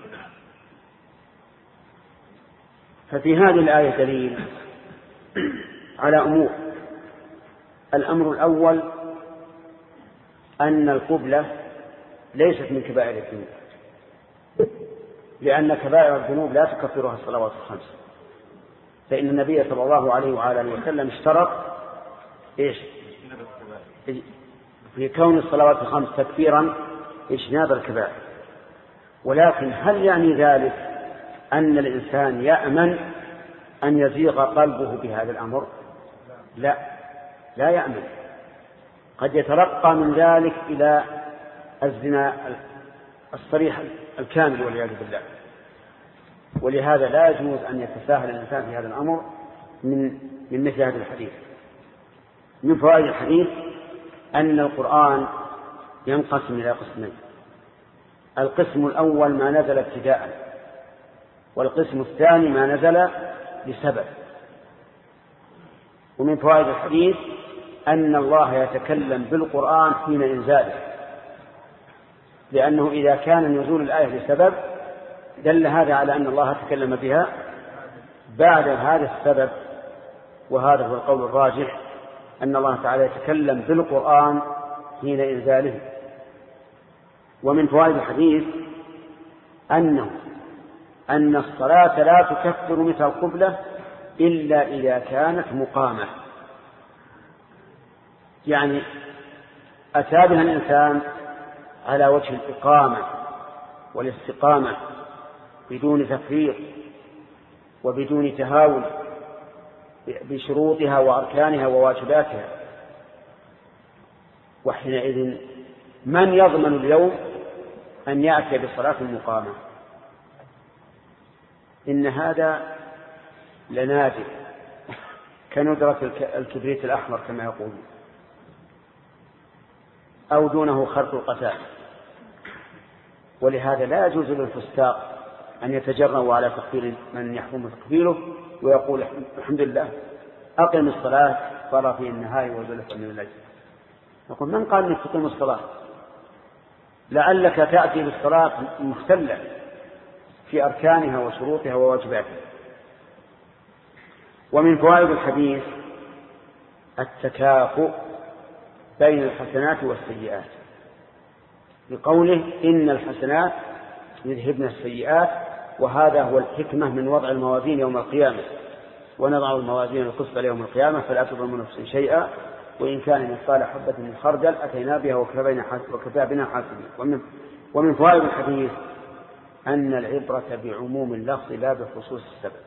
ففي هذه الآية دليل على أمور. الأمر الأول أن القبلة ليست من كبائر الذنوب لأن كبائر الذنوب لا تكفرها الصلوات الخمس. فإن النبي صلى الله عليه وعلى آله وسلم اشترط إيش في كون الصلوات الخمس تكفيرا اجتناب الكبائر. ولكن هل يعني ذلك أن الإنسان يأمن أن يزيغ قلبه بهذا الأمر؟ لا لا يأمن. قد يترقى من ذلك إلى الزنا الصريح الكامل والعياذ بالله. ولهذا لا يجوز أن يتساهل الإنسان في هذا الأمر من من مثل هذا الحديث. من فوائد الحديث أن القرآن ينقسم إلى قسمين. القسم الأول ما نزل ابتداء والقسم الثاني ما نزل لسبب. ومن فوائد الحديث أن الله يتكلم بالقرآن حين إنزاله لأنه إذا كان نزول الآية لسبب دل هذا على أن الله تكلم بها بعد هذا السبب. وهذا هو القول الراجح أن الله تعالى يتكلم بالقرآن حين إنزاله. ومن فوائد الحديث أنه أن الصلاة لا تكفر مثل القبلة إلا إذا كانت مقامة، يعني أتى بها الإنسان على وجه الإقامة والاستقامة بدون تفريط وبدون تهاون بشروطها وأركانها وواجباتها. وحينئذ من يضمن اليوم أن يأتي بصلاة مقامة؟ إن هذا لنادر كندرة الكبريت الأحمر كما يقولون، أو دونه خرق القتال. ولهذا لا يجوز للفساق أن يتجرؤوا على تقبيل من يحرم تقبيله ويقول الحمد لله أقم الصلاة طرفي النهار وزلفا من الليل. نقول من قال أنك تقيم الصلاة؟ لعلك تأتي بالصلاة مختلة في أركانها وشروطها وواجباتها. ومن فوائد الحديث التكافؤ بين الحسنات والسيئات، بقوله إن الحسنات يذهبن السيئات، وهذا هو الحكمة من وضع الموازين يوم القيامة، ونضع الموازين القسط يوم القيامة فلا تظلم نفس شيئا وإن كان مثقال حبة من خردل أتينا بها وكفى بنا حاسبين. ومن, ومن فوائد الحديث أن العبرة بعموم اللفظ لا بخصوص السبب.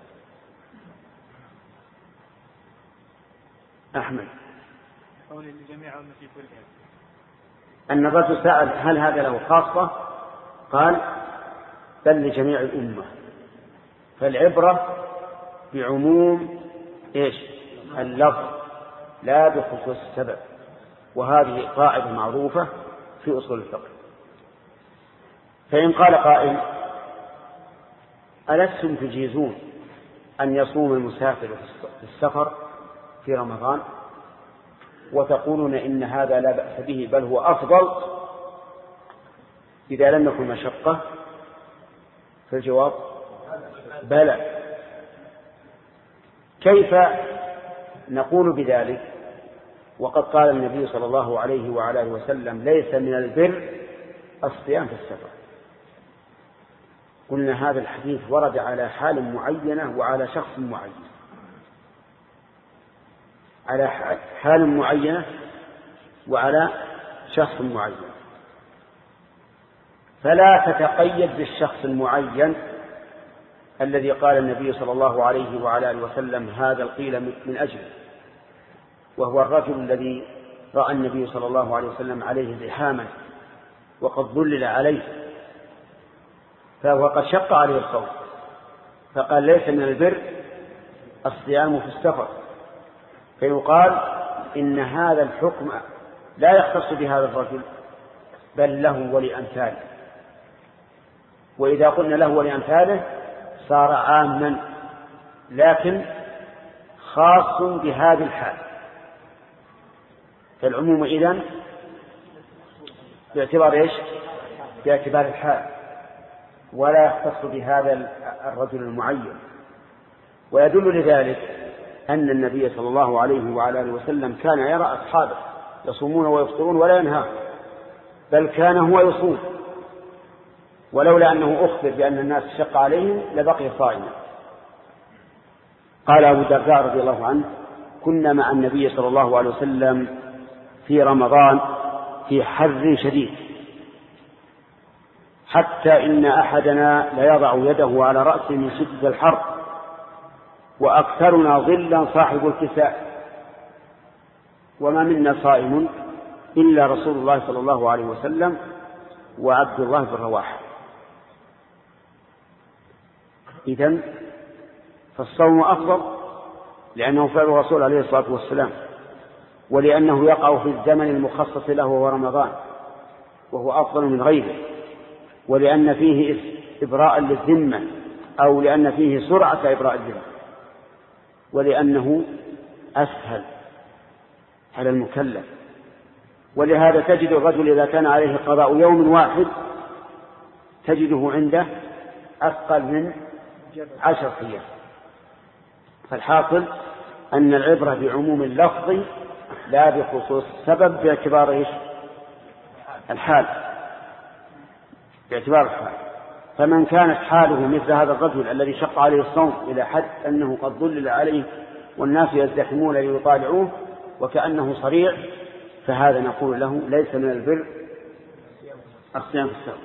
أحمد قول لجميع أمتي كلها. أن الرجل سأل هل هذا له خاصة؟ قال بل لجميع الأمة. فالعبرة بعموم إيش؟ اللفظ لا بخصوص السبب، وهذه قاعدة معروفة في أصول الفقه. فإن قال قائل ألستم تجيزون أن يصوم المسافر في السفر في رمضان وتقولون إن هذا لا بأس به بل هو أفضل إذا لم يكن مشقة؟ فالجواب بلى. كيف نقول بذلك وقد قال النبي صلى الله عليه وعلى آله وسلم ليس من البر الصيام في السفر؟ قلنا هذا الحديث ورد على حال معينة وعلى شخص معين، على حال معينة وعلى شخص معين، فلا تتقيد بالشخص المعين الذي قال النبي صلى الله عليه وعلى آله وسلم هذا القيل من أجله، وهو الرجل الذي رأى النبي صلى الله عليه وسلم عليه زحاما وقد ظلل عليه فهو قد شق عليه الصوم، فقال ليس من البر الصيام في السفر. فيقال إن هذا الحكم لا يختص بهذا الرجل بل له ولأمثاله، وإذا قلنا له ولأمثاله صار عاما لكن خاص بهذه الحال. فالعموم إذن باعتبار إيش؟ باعتبار الحال، ولا يختص بهذا الرجل المعين. ويدل لذلك أن النبي صلى الله عليه وعلى آله وسلم كان يرى أصحابه يصومون ويفطرون ولا ينهى، بل كان هو يصوم، ولولا أنه أخبر بأن الناس شق عليهم لبقي صائما. قال أبو الدرداء رضي الله عنه كنا مع النبي صلى الله عليه وسلم في رمضان في حر شديد حتى إن أحدنا ليضع يده على رأسه من شدة الحر، وأكثرنا ظلا صاحب الكساء، وما منا صائم إلا رسول الله صلى الله عليه وسلم وعبد الله بن رواحة. إذن فالصوم أفضل لأنه فعل الرسول عليه الصلاة والسلام، ولأنه يقع في الزمن المخصص له وهو رمضان وهو أفضل من غيره، ولأن فيه إبراء للذمة أو لأن فيه سرعة إبراء الذمة، ولأنه أسهل على المكلف. ولهذا تجد الرجل إذا كان عليه قضاء يوم واحد تجده عنده أقل من عشر أيام. فالحاصل أن العبرة بعموم اللفظ لا بخصوص السبب باعتبار إيش؟ الحال، باعتبار الحال. فمن كانت حاله مثل هذا الرجل الذي شق عليه الصوم إلى حد أنه قد ظلل عليه والناس يزدحمون ليطالعوه وكأنه صريع، فهذا نقول له ليس من البر الصيام في السفر.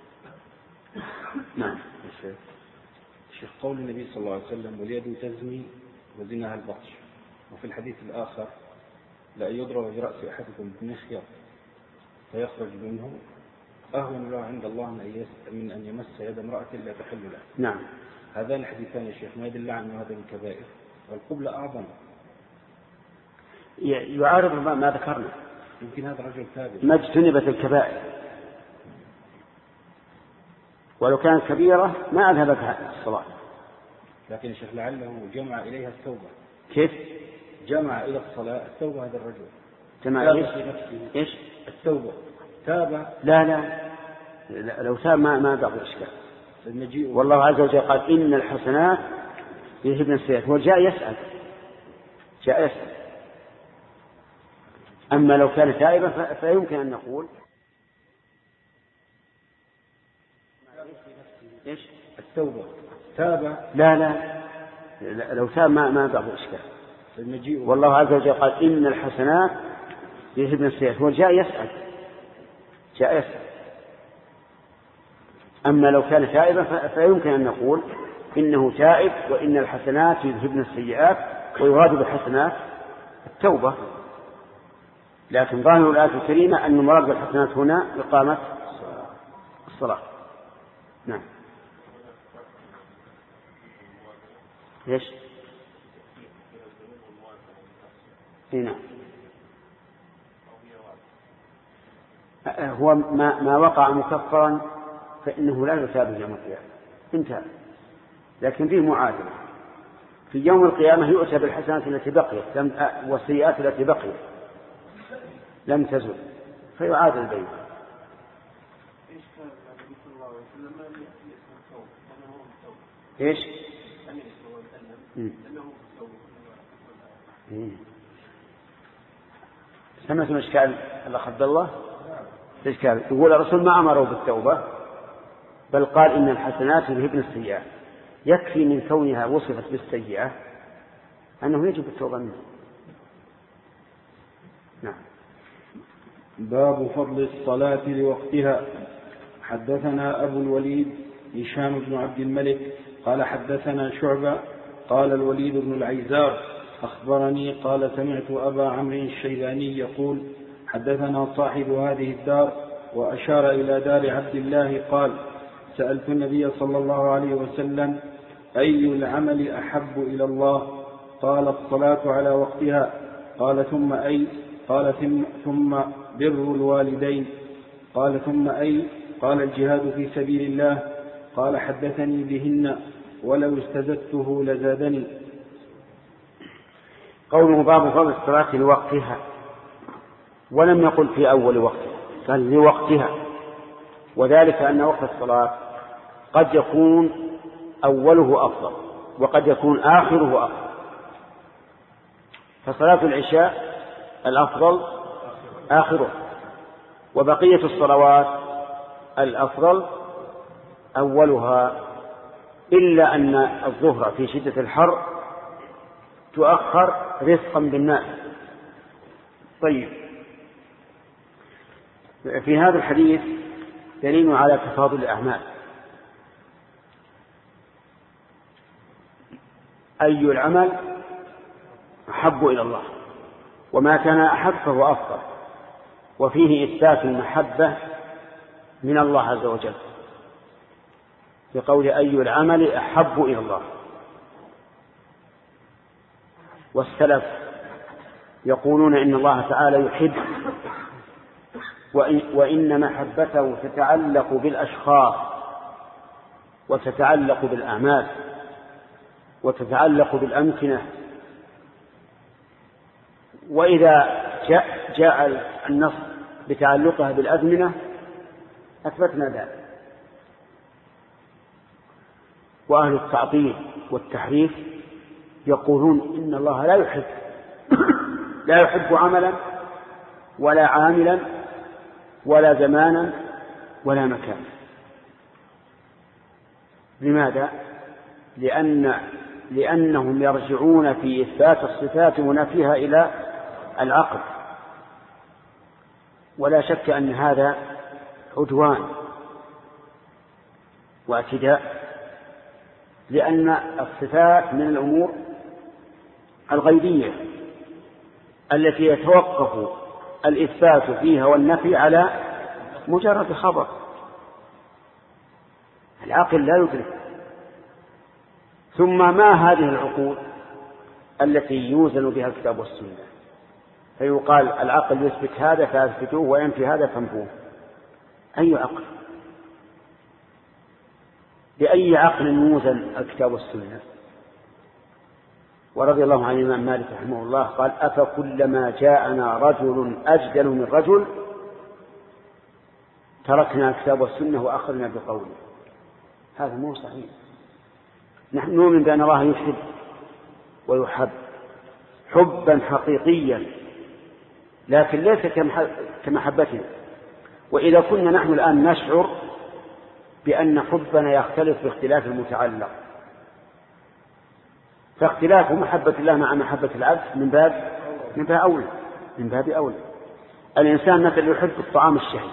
نعم. شيخ قول النبي صلى الله عليه وسلم واليد تزني وزناها البطش، وفي الحديث الآخر لا يضرب برأس أحدكم بمخيط فيخرج منه أهون له عند الله من أن يمس يد امرأة لا تحل له. نعم. هذان الحديثان يا شيخ ما يدل عن هذا الكبائر، والقبلة أعظم. يعارض ما ذكرنا. يمكن هذا رجل تابع ما اجتنبت الكبائر، ولو كانت كبيرة ما أذهبتها الصلاة. لكن الشيخ لعله جمع إليها التوبة. كيف؟ جمع إلى الصلاة التوبة. هذا الرجل جمع إيش؟ إيش؟ التوبة. تاب. لا لا, لا لو تاب ما ما بقى إشكال. والله عز وجل قال إن الحسنات يذهبن السيئات، هو جاء يسأل جاء يسأل. أما لو كان تائبا فيمكن أن نقول إيش؟ التوبة. تاب. لا لا, لا لو تاب ما ما بقى إشكال. والله عز وجل قال إن الحسنات يذهبن السيئات، هو جاء يسأل جاء يسأل. أما لو كان تائبا فيمكن أن نقول إنه تائب وإن الحسنات يذهبن السيئات، ويراد بالحسنات التوبة. لكن ظاهر الآية الكريمة أن المراد بالحسنات هنا إقامة الصلاة. نعم. ليش؟ هنا هو ما, ما وقع مكفرا فإنه لا يثاب يوم القيامة، انتهى. لكن فيه معادلة، في يوم القيامة يؤتى بالحسنات التي بقيت والسيئات التي بقيت لم تزل فيعادل بينه. ايش؟ سمعتم اشكال الاخ عبد الله؟ اشكال يقول الرسول ما امره بالتوبه بل قال ان الحسنات يذهبن السيئات. يكفي من كونها وصفت بالسيئه انه يجب التوبه منها. نعم. باب فضل الصلاة لوقتها. حدثنا أبو الوليد هشام بن عبد الملك قال حدثنا شعبة قال الوليد بن العيزار أخبرني قال سمعت أبا عمرو الشيباني يقول حدثنا صاحب هذه الدار وأشار إلى دار عبد الله قال سألت النبي صلى الله عليه وسلم أي العمل أحب إلى الله؟ قال الصلاة على وقتها. قال ثم أي؟ قال ثم بر الوالدين. قال ثم أي؟ قال الجهاد في سبيل الله. قال حدثني بهن ولو استزدته لزادني. قوله باب فضل الصلاة لوقتها، ولم يقل في أول وقتها، قال لوقتها، وذلك أن وقت الصلاة قد يكون أوله أفضل وقد يكون آخره أفضل. فصلاة العشاء الأفضل آخره، وبقية الصلوات الأفضل أولها، إلا أن الظهر في شدة الحر تؤخر رفقا بالناس. طيب، في هذا الحديث دليل على تفاضل الأعمال. أي العمل أحب إلى الله، وما كان أحب فهو أفضل، وفيه إثبات المحبة من الله عز وجل بقول أي العمل أحب إلى الله. والسلف يقولون إن الله تعالى يحب، وإن محبته تتعلق بالأشخاص وتتعلق بالأعمال وتتعلق بالأمكنة. وإذا جاء, جاء النص بتعلقها بالأزمنة أثبتنا ذلك. وأهل التعطيل والتحريف يقولون إن الله لا يحب لا يحب عملا ولا عاملا ولا زمانا ولا مكان. لماذا؟ لأن لأنهم يرجعون في إثبات الصفات ونفيها إلى العقل، ولا شك أن هذا عدوان واعتداء، لأن الصفات من الأمور الغيبية التي يتوقف الإثبات فيها والنفي على مجرد خبر، العقل لا يدرك. ثم ما هذه العقول التي يوزن بها الكتاب والسنة؟ فيقال العقل يثبت هذا فاثبتوه وينفي هذا فانفوه. أي عقل؟ بأي عقل يوزن الكتاب والسنة؟ ورضي الله عن الإمام مالك رحمه الله قال: أفكلما جاءنا رجل أجدل من رجل تركنا الكتاب والسنة وأخذنا بقوله. هذا مو صحيح. نحن نؤمن بأن الله يحب ويحب حبا حقيقيا، لكن ليس كمحبتنا. وإذا كنا نحن الآن نشعر بأن حبنا يختلف باختلاف المتعلق، فاختلاف محبة الله مع محبة العبد من باب من باب أولى من باب أولى. الإنسان مثلا يحب الطعام الشهي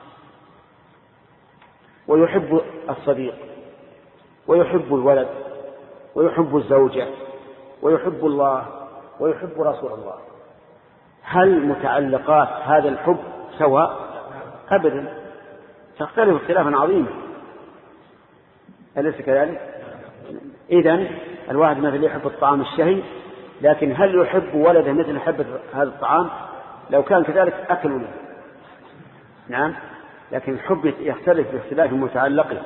ويحب الصديق ويحب الولد ويحب الزوجة ويحب الله ويحب رسول الله. هل متعلقات هذا الحب سواء؟ أبدا، تختلف اختلافا عظيما، أليس كذلك؟ إذن الواحد مثل يحب الطعام الشهي، لكن هل يحب ولده مثل حب هذا الطعام؟ لو كان كذلك أكلوا له. نعم، لكن الحب يختلف باختلاف متعلقه.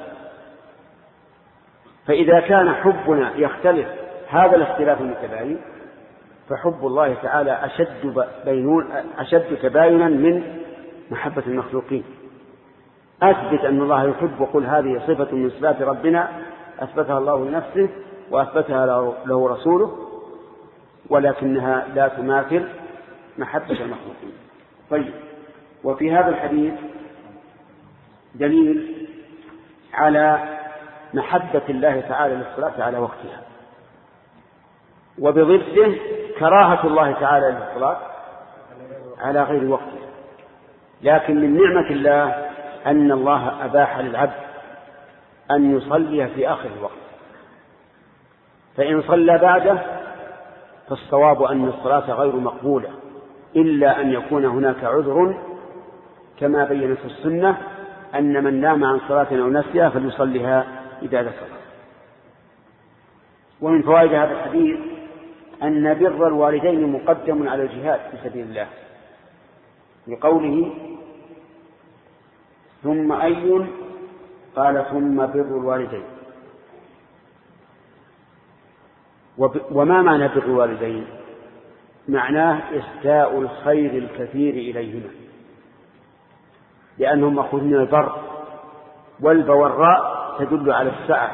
فإذا كان حبنا يختلف هذا الاختلاف المتباين، فحب الله تعالى أشد بينون أشد تباينا من محبة المخلوقين. أثبت أن الله يحب وقل هذه صفة من صفات ربنا أثبتها الله لنفسه وأثبتها له رسوله، ولكنها لا تماثل محبة المخلوقين. طيب، وفي هذا الحديث دليل على محبة الله تعالى للصلاة على وقتها، وبضده كراهة الله تعالى للصلاة على غير وقتها. لكن من نعمة الله أن الله أباح للعبد أن يصلي في آخر الوقت، فإن صلى بعده فالصواب أن الصلاة غير مقبولة إلا أن يكون هناك عذر، كما بينت السنة أن من نام عن صلاة أو نسيها فليصليها إذا ذكر. ومن فوائد هذا الحديث أن بر الوالدين مقدم على الجهاد في سبيل الله، لقوله ثم أي؟ قال ثم بر الوالدين. وما معنى بر الوالدين؟ معناه إسداء الخير الكثير إليهما، لأنهم مأخوذ من البر، والبوراء تدل على السعة،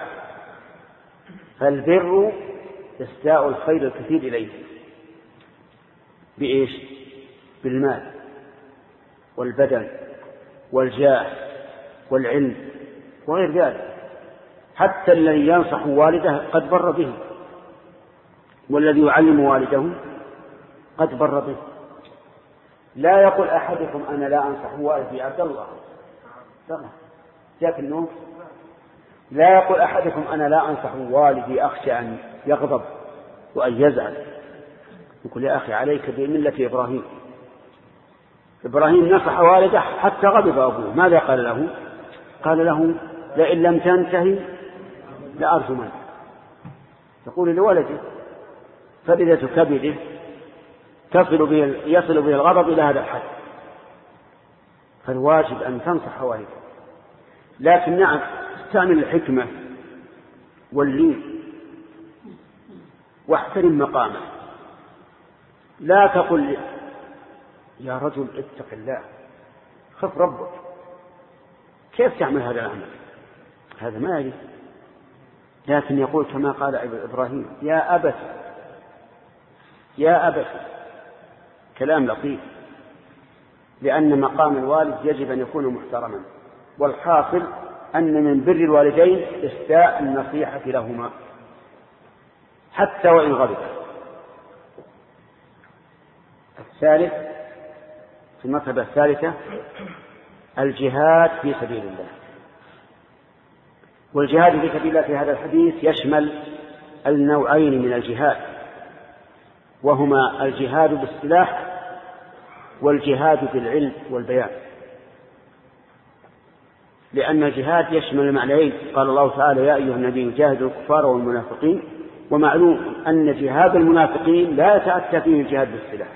فالبر إسداء الخير الكثير إليه بإيش؟ بالمال والبدن والجاه والعلم وغير ذلك. حتى الذي ينصح والده قد بر به، والذي يعلم والده قد بر به. لا يقول أحدكم أنا لا أنصح والدي عبد الله، جاك النوم. لا يقول أحدكم أنا لا أنصح والدي أخشى أن يغضب وأن يزعل. يقول يا أخي عليك بملة إبراهيم. إبراهيم نصح والده حتى غضب أبوه، ماذا قال له؟ قال له لئن لم تنتهي لأرجمنك. يقول لولده فبدة كبده تصل به يصل به الغضب إلى هذا الحد، فالواجب أن تنصح والدك. لكن نعم استعمل الحكمة واللين واحترم مقامه. لا تقل يا رجل اتق الله خف ربك، كيف تعمل هذا العمل؟ هذا ما يجب. لكن يقول كما قال إبراهيم يا أبت يا أبت، كلام لطيف، لأن مقام الوالد يجب أن يكون محترما. والحاصل أن من بر الوالدين إسداء النصيحة لهما حتى وإن غضب. الثالث في المرتبة الثالثة الجهاد في سبيل الله. والجهاد في سبيل الله في هذا الحديث يشمل النوعين من الجهاد، وهما الجهاد بالسلاح والجهاد بالعلم والبيان. لأن الجهاد يشمل المعنيين. قال الله تعالى: يا أيها النبي جاهد الكفار والمنافقين. ومعلوم أن جهاد المنافقين لا يتأتى فيه الجهاد بالسلاح،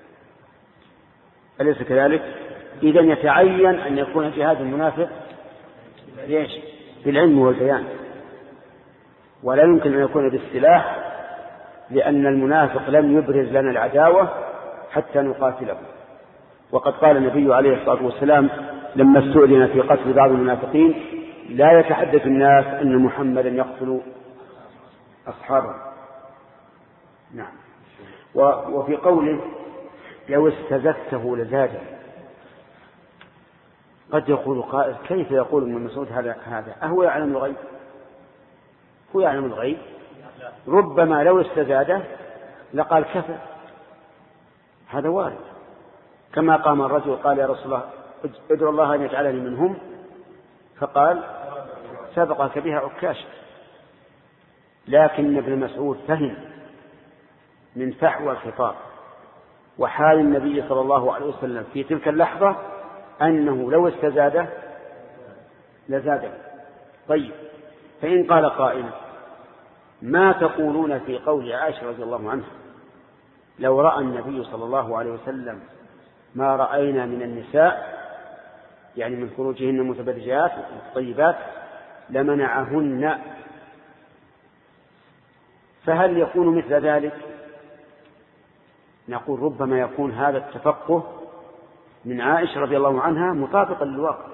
أليس كذلك؟ إذن يتعين أن يكون جهاد المنافق ليش؟ بالعلم والبيان، ولا يمكن أن يكون بالسلاح، لأن المنافق لم يبرز لنا العداوة حتى نقاتله. وقد قال النبي عليه الصلاة والسلام لما استؤذن في قتل بعض المنافقين: لا يتحدث الناس أن محمدا يقتل أصحابه. نعم. وفي قوله: لو استزدته لزاده، قد يقول قائل: كيف يقول ابن مسعود هذا هذا أهو يعلم الغيب؟ هو يعلم الغيب؟ ربما لو استزاده لقال كفى. هذا وارد، كما قام الرجل قال: يا رسول الله ادعو الله أن يجعلني منهم، فقال: سبقك بها عكاش. لكن ابن مسعود فهم من فحوى الخطاب وحال النبي صلى الله عليه وسلم في تلك اللحظة أنه لو استزاده لزاده. طيب، فإن قال قائل: ما تقولون في قول عائشة رضي الله عنها: لو رأى النبي صلى الله عليه وسلم ما رأينا من النساء، يعني من خروجهن المتبرجات الطيبات، لمنعهن، فهل يكون مثل ذلك؟ نقول: ربما يكون هذا التفقه من عائشة رضي الله عنها مطابقا للواقع،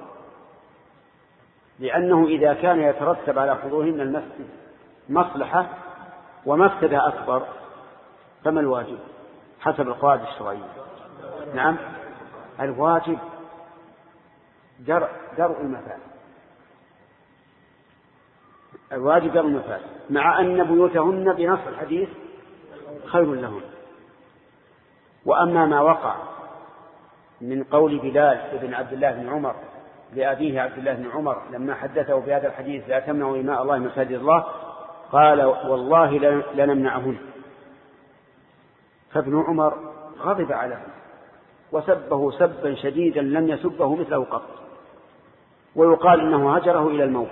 لأنه إذا كان يترتب على حضورهن المسجد مصلحة ومفسدة أكبر، فما الواجب حسب القواعد الشرعية؟ نعم، الواجب درء درء المفاسد، الواجب درء المفاسد، مع أن بيوتهن بنص الحديث خير لهن. وأما ما وقع من قول بلال بن عبد الله بن عمر لأبيه عبد الله بن عمر لما حدثه بهذا الحديث: لا تمنعوا إماء الله مساجد الله، قال: والله لنمنعهن. فابن عمر غضب عليه وسبه سبا شديدا لم يسبه مثله قط، ويقال إنه هجره إلى الموت.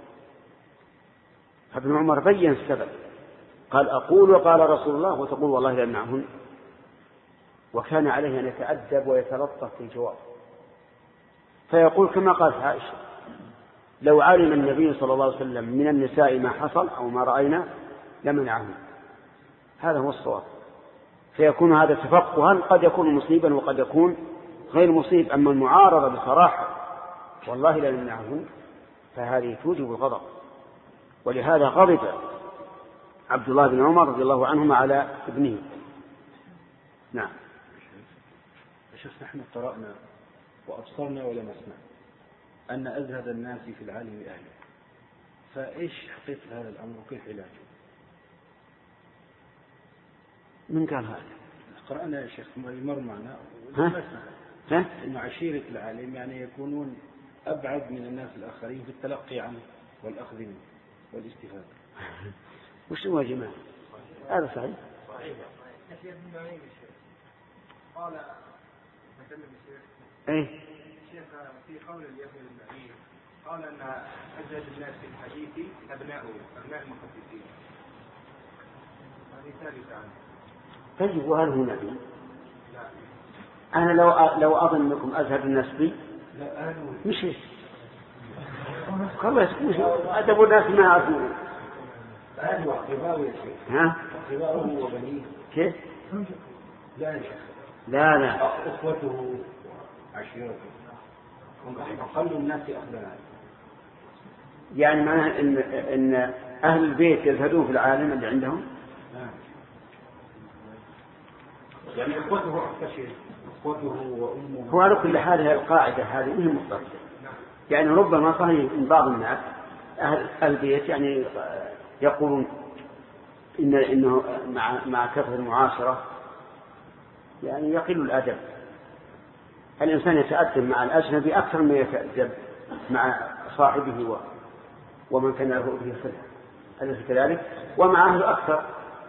فابن عمر بين السبب، قال: أقول وقال رسول الله وتقول والله لنمنعهن. وكان عليه أن يتأدب ويتلطف في الجواب، فيقول كما قالت عائشة: لو علم النبي صلى الله عليه وسلم من النساء ما حصل أو ما رأينا لمنعهن. هذا هو الصواب. فيكون هذا تفقها قد يكون مصيبا وقد يكون غير مصيب. أما المعارضة بصراحة والله لا نمنعهن فهذه توجب الغضب. ولهذا غضب عبد الله بن عمر رضي الله عنهما على ابنه. نعم. شيخ، نحن قرأنا وأبصرنا ولمسنا أن أزهد الناس في العالم أهله، فإيش حقيقة هذا الأمر وكيف علاجه؟ من قال هذا؟ قرأنا يا شيخ مر معنا ها؟ إن عشيرة العالم يعني يكونون أبعد من الناس الآخرين في التلقي عنه والأخذ منه والاستفادة. وش هو يا جماعة؟ هذا صحيح. قال تكلم الشيخ ايه الشيخ في قول اليهود المعين، قال ان ازهد الناس في الحديث ابناؤه ابناء المحدثين. هذه ثالثه عنه. طيب، وهل هو نبي؟ لا. انا لو لو اظن انكم ازهد الناس بي لا اهل مش خلاص مش ادب الناس ما يعرفون. اهل واقباء يا شيخ. ها؟ واقباؤه وبنيه. كيف؟ لا يا شيخ. لا لا اخوته عشيرته هم اقل الناس اخذنا. يعني معناه ان ان اهل البيت يزهدون في العالم اللي عندهم. يعني اخوته اكثر شيء، اخوته وامه. هو على كل حال هي القاعده هذه مهمه مطلقه. يعني ربما صحيح من بعض الناس أهل البيت يعني يقولون إن إنه مع مع كثرة المعاشرة يعني يقل الأدب. الإنسان يتأدب مع الأجنبي أكثر من يتأدب مع صاحبه ومن كان له به صلة، أليس كذلك؟ ومع أهله أكثر.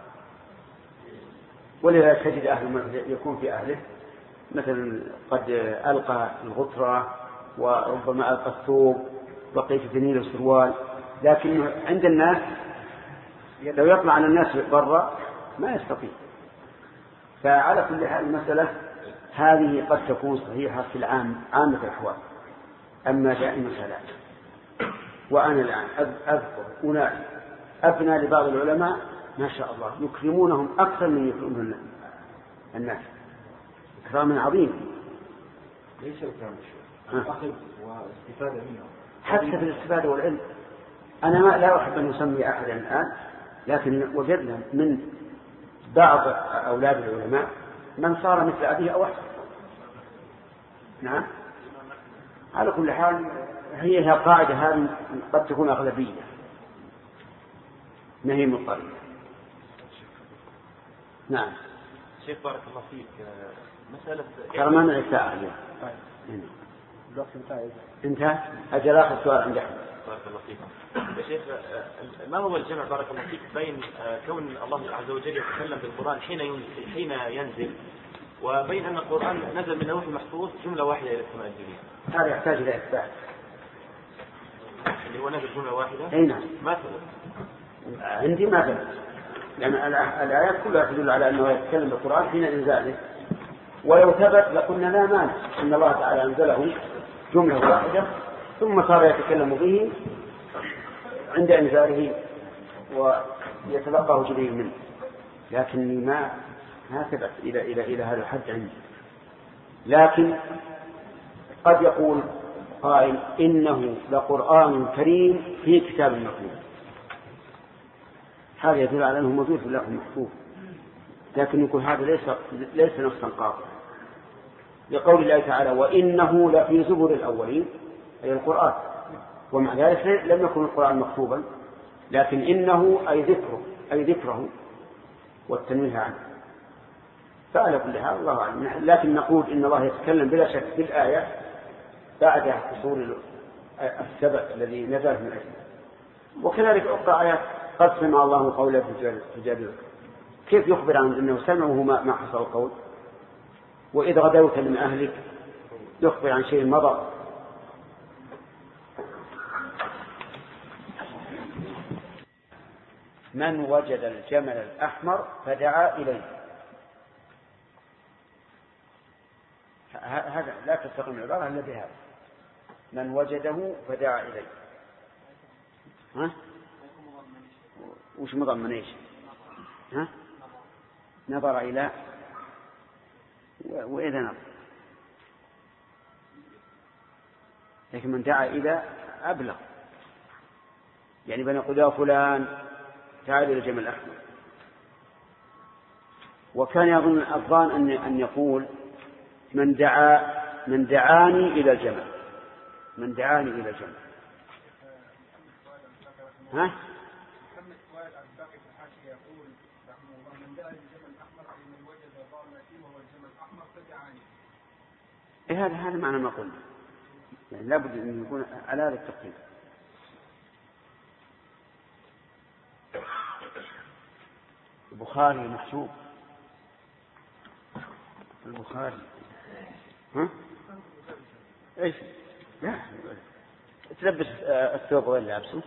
ولذا تجد أهل يكون في أهله مثلا قد ألقى الغطرة وربما ألقى الثوب بقية جنين السروال، لكن عند الناس لو يطلع على الناس برا ما يستطيع. فعلى كل حال المسألة هذه قد تكون صحيحة في العام عامة الأحوال، أما دائما فلا. وأنا الآن أذكر أناس أبنى لبعض العلماء ما شاء الله يكرمونهم أكثر من يكرمون الناس، إكرام عظيم. ليس إكرام الشيء، أخذ واستفادة منه حتى في الاستفادة والعلم. أنا ما لا أحب أن أسمي أحدا الآن، لكن وجدنا من بعض أولاد العلماء من صار مثل أبيه أو أحسن. نعم، على كل حال هي هي قاعدة هذه قد تكون أغلبية، ما هي مضطرية. نعم. شيخ بارك الله فيك، مسألة ترى ما معي ساعة اليوم. انتهى. أجل آخر سؤال عند أحمد. بارك الله فيك يا شيخ، ما هو الجمع بارك الله فيك بين كون الله عز وجل يتكلم بالقرآن حين ينزل, حين ينزل وبين أن القرآن نزل من اللوح المحفوظ جملة واحدة إلى السماء الدنيا؟ هذا يحتاج إلى إثبات. اللي هو نزل جملة واحدة؟ أي نعم. ما ثبت عندي ما ثبت، لأن يعني الآيات كلها تدل على أنه يتكلم بالقرآن حين إنزاله، ولو ثبت لقلنا لا مانع أن الله تعالى أنزله جملة واحدة ثم صار يتكلم به عند إنزاله ويتلقاه جبريل منه، لكني ما ما ثبت إلى إلى إلى هذا الحد عندي. لكن قد يقول قائل إنه لقرآن كريم في كتاب مكنون، هذا يدل على أنه موجود في اللوح المحفوظ، لكن يقول هذا ليس ليس نصا قاطعا، لقول الله تعالى وإنه لفي زبر الأولين أي القرآن، ومع ذلك لم يكن القرآن مكتوبا، لكن إنه أي ذكره أي ذكره والتنويه عنه. فعلى كل حال الله أعلم، لكن نقول إن الله يتكلم بلا شك في الآية بعد حصول السبب الذي نزل من أجله. وكذلك أخرى آيات قد سمع الله قولا تجادلك، كيف يخبر عن أنه سمعه ما حصل القول؟ وإذ غدوت من أهلك يخبر عن شيء مضى. من وجد الجمل الأحمر فدعا إليه، هذا لا تستقيم العبارة إلا بهذا، من وجده فدعا إليه. ها؟ وش مضمن إيش؟ ها؟ نظر إلى وإذا نظر، لكن من دعا إلى أبلغ، يعني بنقول يا فلان تعال إلى الجمل الأحمر. وكان يظن الظان أن أن يقول من دعا من دعاني إلى الجمل، من دعاني إلى الجمل. ها؟ إيه هذا هذا معنى ما قلنا، يعني لابد أن يكون على هذا التقييد. البخاري محسوب، البخاري ها؟ إيش؟ لا تلبس الثوب وين لابسه؟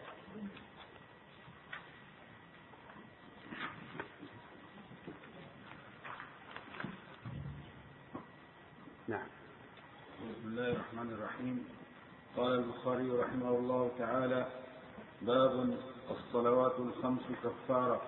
نعم. بسم الله الرحمن الرحيم. قال البخاري رحمه الله تعالى: باب الصلوات الخمس كفارة.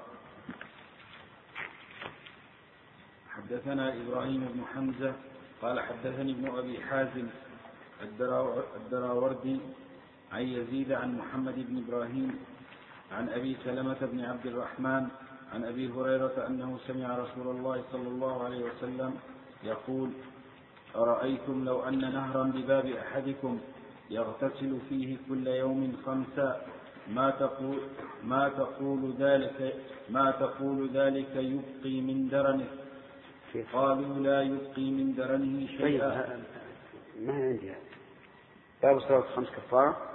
حدثنا إبراهيم بن حمزة قال حدثني ابن أبي حازم الدراوردي عن يزيد عن محمد بن إبراهيم عن أبي سلمة بن عبد الرحمن عن أبي هريرة أنه سمع رسول الله صلى الله عليه وسلم يقول: أرأيتم لو أن نهرا بباب أحدكم يغتسل فيه كل يوم خمسا ما تقول, ما تقول ذلك ما تقول ذلك يبقي من درنه؟ قالوا لا يبقي من درنه شيئا. ما عندي هذا باب الصلاة خمس كفارة.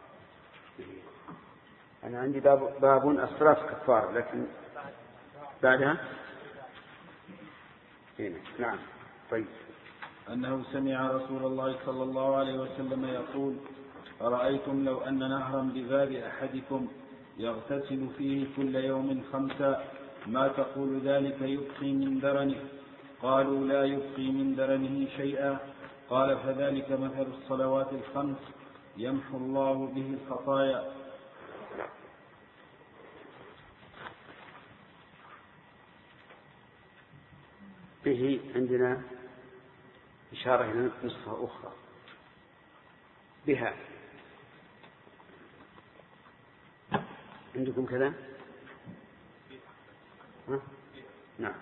أنا عندي باب, باب الصلاة كفارة لكن بعدها هنا. نعم. طيب. أنه سمع رسول الله صلى الله عليه وسلم يقول أرأيتم لو أن نهرا بباب أحدكم يغتسل فيه كل يوم خمسا ما تقول ذلك يبقي من درنه؟ قالوا لا يبقي من درنه شيئا. قال فذلك مثل الصلوات الخمس يمحو الله به الخطايا. به عندنا إشارة إلى نسخة أخرى بها. عندكم كذا؟ ها؟ نعم.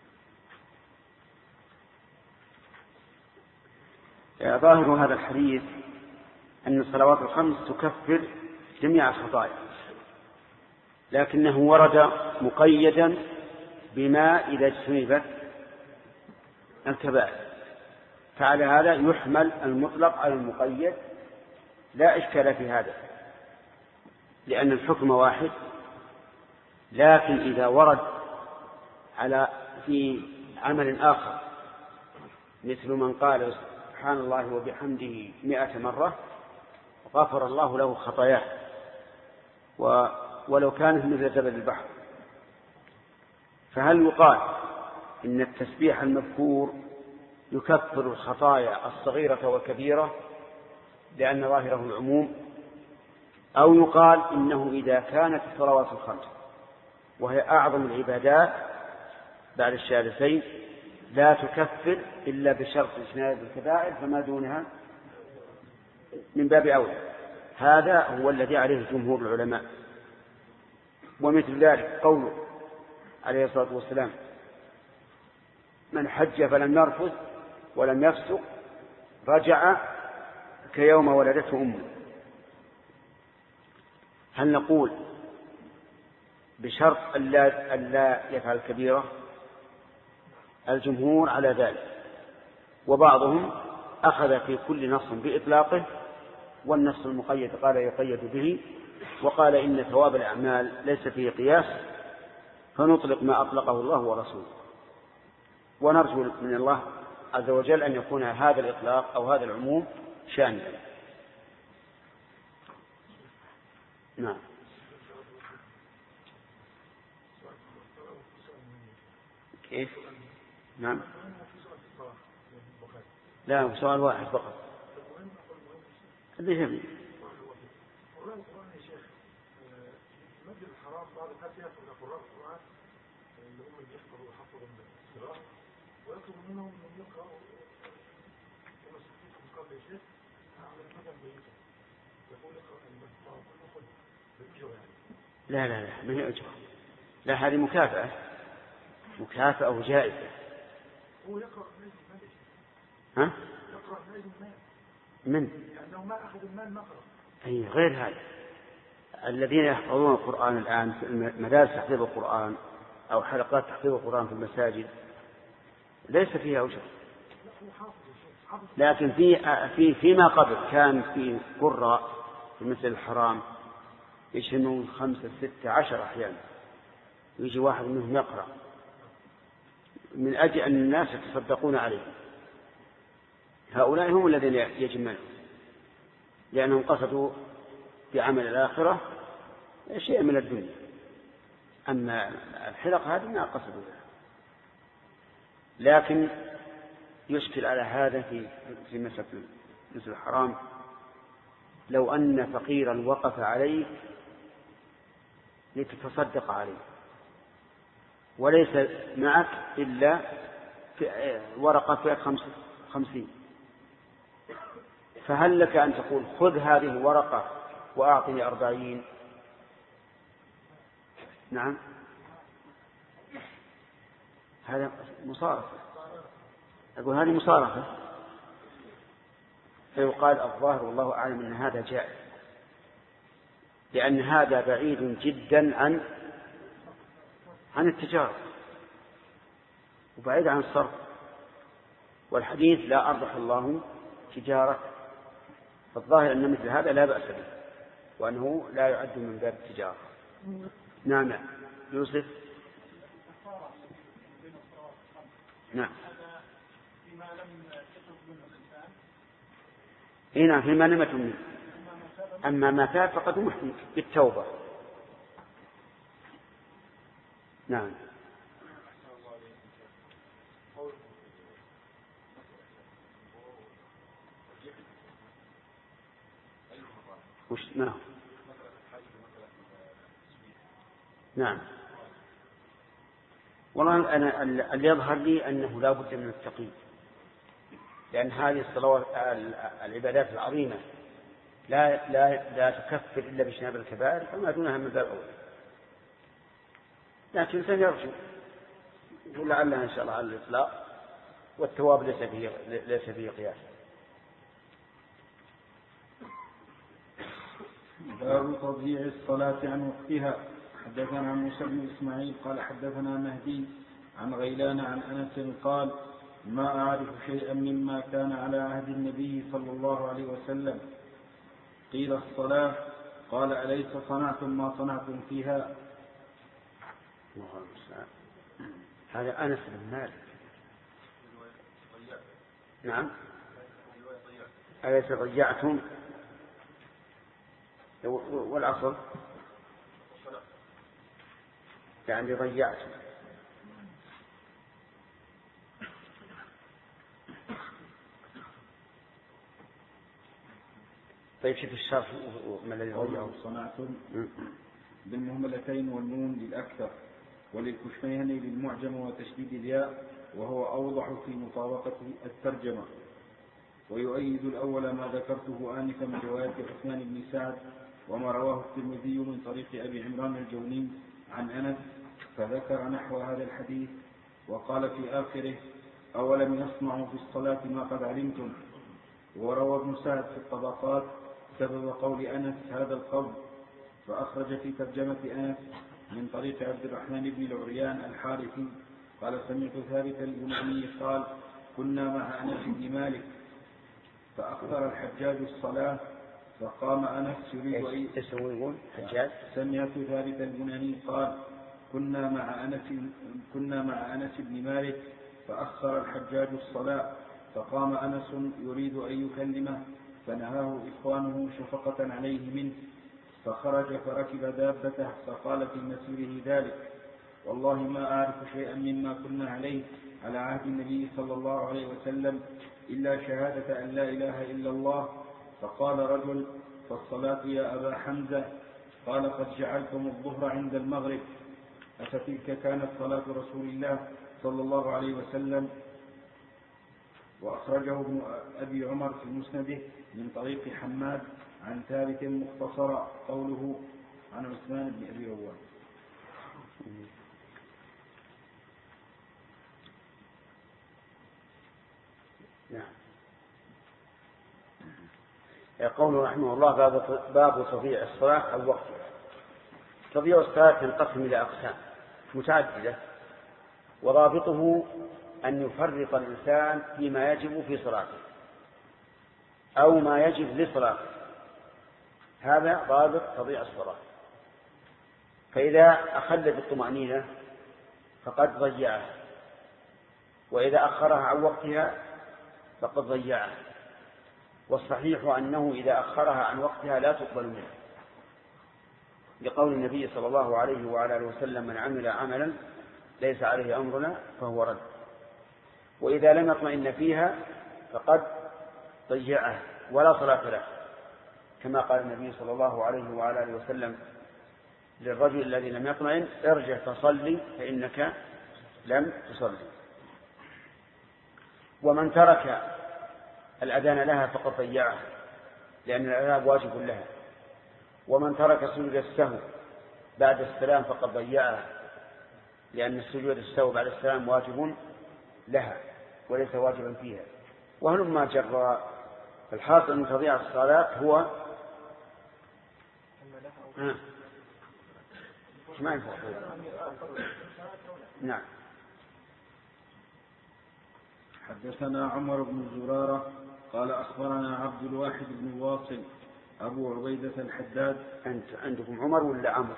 ظاهر هذا الحديث أن الصلوات الخمس تكفر جميع الخطايا، لكنه ورد مقيدا بما إذا اجتنبت الكبائر، فعلى هذا يحمل المطلق على المقيد لا إشكال في هذا، لأن الحكم واحد. لكن إذا ورد على في عمل آخر مثل من قال سبحان الله وبحمده مئة مرة غفر الله له خطاياه ولو كانت مثل زبد البحر، فهل يقال إن التسبيح المذكور يكفر الخطايا الصغيرة والكبيرة لأن ظاهره العموم، أو يقال إنه إذا كانت الصلوات الخمس وهي أعظم العبادات بعد الشهادتين لا تكفر إلا بشرط اجتناب الكبائر فما دونها من باب أولى. هذا هو الذي عليه جمهور العلماء. ومثل ذلك قوله عليه الصلاة والسلام من حج فلم يرفث ولم يفسق رجع كيوم ولدته أمه. هل نقول بشرط ألا, ألا يفعل كبيرة؟ الجمهور على ذلك، وبعضهم أخذ في كل نص بإطلاقه، والنص المقيد قال يقيد به، وقال إن ثواب الأعمال ليس فيه قياس فنطلق ما أطلقه الله ورسوله، ونرجو من الله عز وجل أن يكون هذا الإطلاق أو هذا العموم شاملا. نعم. كيف؟ نعم. لا، سؤال واحد فقط. هذا جميل. المسجد الحرام بعض الناس يأخذ قراء القرآن اللي هم اللي يحفظوا ويحفظوا من الصغار ويطلب منهم أن يقرأوا كما سمعتكم قبل يا شيخ على المدى بيته يقول اقرأ المسجد كله خذ بالأجر يعني. لا لا لا ما هي أجر، لا هذه مكافأة مكافأة وجائزة. هو يقرأ نايز المال. ها؟ يقرأ نايز المال. من؟ لأنه ما أخذ المال نقرأ. أي غير هذا. الذين يحفظون القرآن الآن في مدارس تحفيظ القرآن أو حلقات تحفيظ القرآن في المساجد ليس فيها أجر، لكن في في فيما قبل كان في قراء في مثل الحرام يشهنون خمسة ستة عشر أحيانا، ويجي واحد منهم يقرأ من أجل أن الناس يتصدقون عليه. هؤلاء هم الذين يجمعون لأنهم قصدوا بعمل الآخرة شيء من الدنيا، أما الحلق هذه ما قصدوا لها. لكن يشكل على هذا في في مثل مثل الحرام لو أن فقيرا وقف عليك لتتصدق عليه وليس معك إلا في ورقة فيها خمسين، فهل لك أن تقول خذ هذه الورقة وأعطني أربعين؟ نعم، هذا مصارفة. أقول هذه مصارفة، فيقال الظاهر والله أعلم أن هذا جائز، لأن هذا بعيد جدا عن عن التجارة وبعيد عن الصرف، والحديث لا أربح الله تجارة، فالظاهر أن مثل هذا لا بأس به وأنه لا يعد من باب التجارة. نعم يوسف. نعم هنا فيما لم يتم منه، أما ما فات فقد محكم بالتوبة. نعم وش نعم نعم والله أنا اللي يظهر لي أنه لا بد من التقييد، لأن هذه الصلوات العبادات العظيمة لا لا لا تكفر إلا باجتناب الكبائر، فما دونها من باب أولى، لكن سنرجو ولعلها إن شاء الله على الإطلاق، والثواب ليس فيه ليس فيه قياس. باب تضييع الصلاة عن وقتها. حدثنا موسى بن إسماعيل قال حدثنا مهدي عن غيلان عن أنس قال ما أعرف شيئا مما كان على عهد النبي صلى الله عليه وسلم. قيل الصلاة قال أليس صنعتم ما صنعتم فيها؟ هذا أنس بن مالك. نعم أليس ضيعتم، والأصل يعني ضيعتم. طيب شوف الشرح ما الذي ضيعه. صنعتم بالمهملتين والنون للأكثر، وللكشمين للمعجم وتشديد الياء، وهو أوضح في مطابقة الترجمة. ويؤيد الأول ما ذكرته آنفا من رواية عثمان بن سعد وما رواه الترمذي من طريق أبي عمران الجوني عن أنس، فذكر نحو هذا الحديث وقال في آخره أولم يصنعوا في الصلاة ما قد علمتم. وروى ابن سعد في الطبقات سبب قول أنس هذا القول، فأخرج في ترجمة أنس من طريق عبد الرحمن بن العريان الحارثي قال سمعت ثابت البناني قال كنا مع أنس بن مالك فأخر الحجاج الصلاة فقام أنس يريد أن يسوي حجاج. سمعت ثابت البناني قال كنا مع أنس كنا مع أنس بن مالك فأخر الحجاج الصلاة فقام أنس يريد أن يكلمه فنهاه إخوانه شفقة عليه منه، فخرج فركب دابته فقال في مسيره ذلك والله ما أعرف شيئا مما كنا عليه على عهد النبي صلى الله عليه وسلم إلا شهادة أن لا إله إلا الله. فقال رجل فالصلاة يا أبا حمزة؟ قال قد جعلتم الظهر عند المغرب. أفتلك كانت صلاة رسول الله صلى الله عليه وسلم؟ وأخرجه ابن أبي عمر في مسنده من طريق حماد عن ثابت مختصرا قوله عن عثمان بن أبي روان. نعم. يقول رحمه الله باب باب تضييع الصلاة أو وقتها. تضييع الصلاة تنقسم إلى أقسام متعددة، وضابطه أن يفرط الإنسان فيما يجب في صلاته أو ما يجب لصلاته، هذا ضابط تضييع الصلاة. فإذا أخل بالطمأنينة فقد ضيعها، وإذا أخرها عن وقتها فقد ضيعها. والصحيح أنه إذا أخرها عن وقتها لا تقبل منه، لقول النبي صلى الله عليه وعلى آله وسلم من عمل عملا ليس عليه أمرنا فهو رد. وإذا لم يطمئن فيها فقد ضيعها ولا صلاة له، كما قال النبي صلى الله عليه وعلى آله وسلم للرجل الذي لم يطمئن ارجع فصلي فإنك لم تصلي. ومن ترك الأذان لها فقد ضيعها، لأن الأذان واجب لها. ومن ترك سجود السهو بعد السلام فقد ضيعها، لأن السجود السهو بعد السلام واجب لها وليس واجبا فيها. وهلما جرى الحاصل أن تضيع الصلاة هو آه. ما ينفع. نعم. حدثنا عمر بن زرارة قال أخبرنا عبد الواحد بن واصل أبو عبيدة الحداد. أنت عندكم عمر ولا عمر؟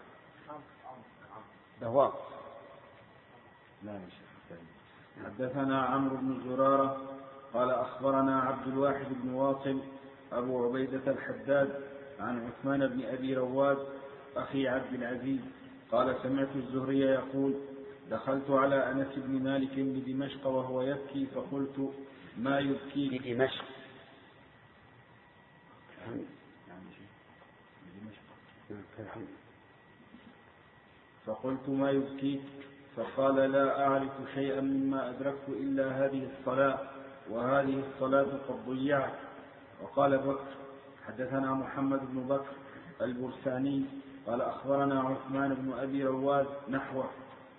دواء. لا يا شيخ. حدثنا عمرو بن زرارة قال أخبرنا عبد الواحد بن واصل أبو عبيدة الحداد عن عثمان بن أبي رواد أخي عبد العزيز قال سمعت الزهري يقول دخلت على أنس بن مالك بدمشق وهو يبكي فقلت ما يبكيك؟ بدمشق. فقلت ما يبكيك؟ فقال لا أعرف شيئا مما أدركت إلا هذه الصلاة وهذه الصلاة قد ضيعت. وقال بكر حدثنا محمد بن بكر البرساني قال أخبرنا عثمان بن أبي رواد نحوه.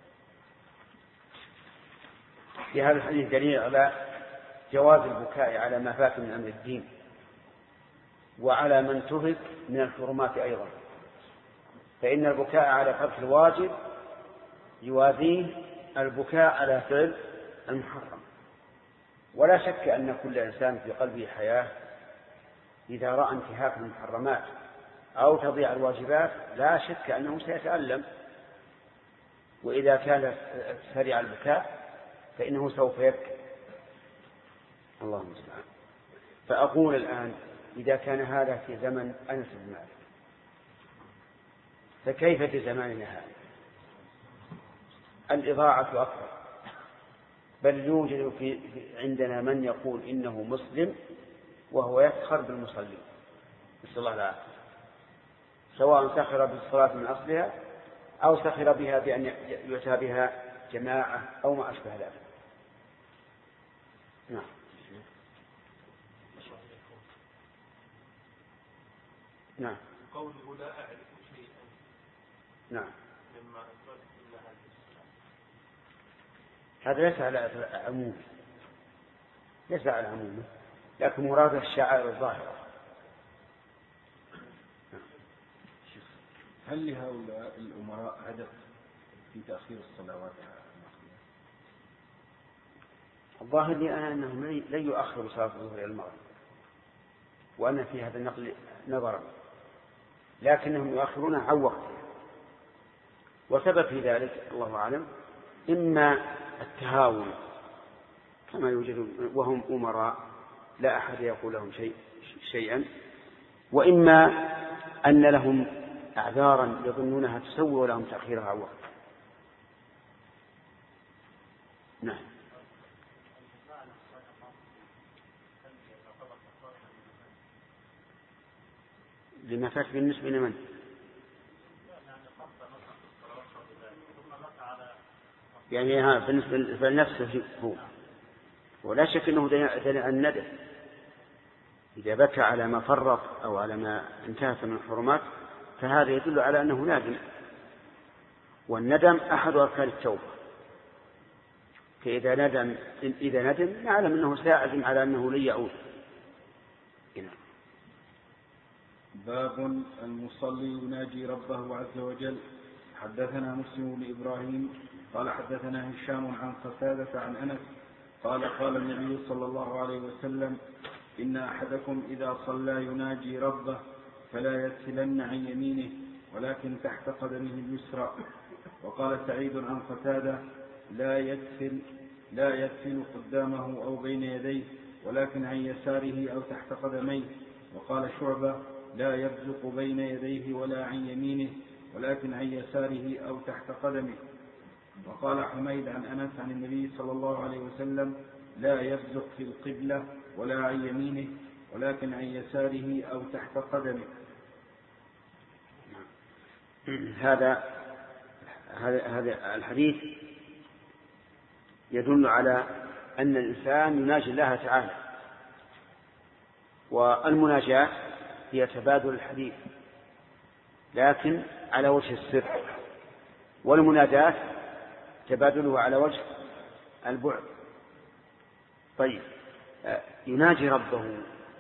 في هذا الحديث دليل على جواز البكاء على ما فات من أمر الدين وعلى من ترك من الحرمات أيضا، فإن البكاء على ترك الواجب يوازيه البكاء على فعل المحرم. ولا شك أن كل إنسان في قلبه حياة إذا رأى انتهاك المحرمات أو تضيع الواجبات لا شك أنه سيتألم، وإذا كان سريع البكاء فإنه سوف يبكي. اللهم المستعان. فأقول الآن إذا كان هذا في زمن أنس بن مالك فكيف في زماننا هذا؟ الإضاعة أكثر، بل يوجد في عندنا من يقول إنه مسلم وهو يسخر بالمصلين، نسأل الله العافية، سواء سخر بالصلاة من أصلها أو سخر بها بأن يؤتى بها جماعة أو ما أشبه ذلك. نعم. نعم. قوله لا أعرف شيئا. نعم. مما أدركت إلا هذه الصلاة. هذا ليس على عمومه، ليس على عمومه، لكن مراد الشعائر الظاهرة. هل لهؤلاء الأمراء هدف في تأخير الصلوات؟ الظاهر لي أنا أنهم لن يؤخروا صلاة الظهر إلى المغرب، وأن في هذا النقل نظرا، لكنهم يؤخرون عن وقته. وسبب في ذلك الله أعلم إما التهاون كما يوجد وهم أمراء لا أحد يقول لهم شيء شيئا، وإما أن لهم أعذارا يظنونها تسوي لهم تأخيرها عن وقت. نعم. لما فات بالنسبة لمن؟ يعني ها بالنسبة لنفسه هو، ولا شك أنه دليل الندم. إذا بكى على ما فرط أو على ما انتهت من الحرمات فهذا يدل على أنه نادم، والندم أحد أركان التوبة. فإذا ندم إذا ندم نعلم أنه سيعزم على أنه لن يعود. باب المصلي يناجي ربه عز وجل. حدثنا مسلم بن إبراهيم قال حدثنا هشام عن قتادة عن أنس قال قال النبي صلى الله عليه وسلم إن أحدكم إذا صلى يناجي ربه فلا يتسلن عن يمينه ولكن تحت قدمه اليسرى. وقال سعيد عن قتادة لا يدفل لا يدفل قدامه أو بين يديه ولكن عن يساره أو تحت قدميه. وقال شعبة لا يبزق بين يديه ولا عن يمينه ولكن عن يساره أو تحت قدمه. وقال حميد عن أنس عن النبي صلى الله عليه وسلم لا يبزق في القبلة ولا عن يمينه ولكن عن يساره أو تحت قدمه. هذا هذا الحديث يدل على أن الإنسان يناجي الله تعالى، والمناجاة هي تبادل الحديث لكن على وجه السر، والمناداة تبادله على وجه البعد. طيب يناجي ربه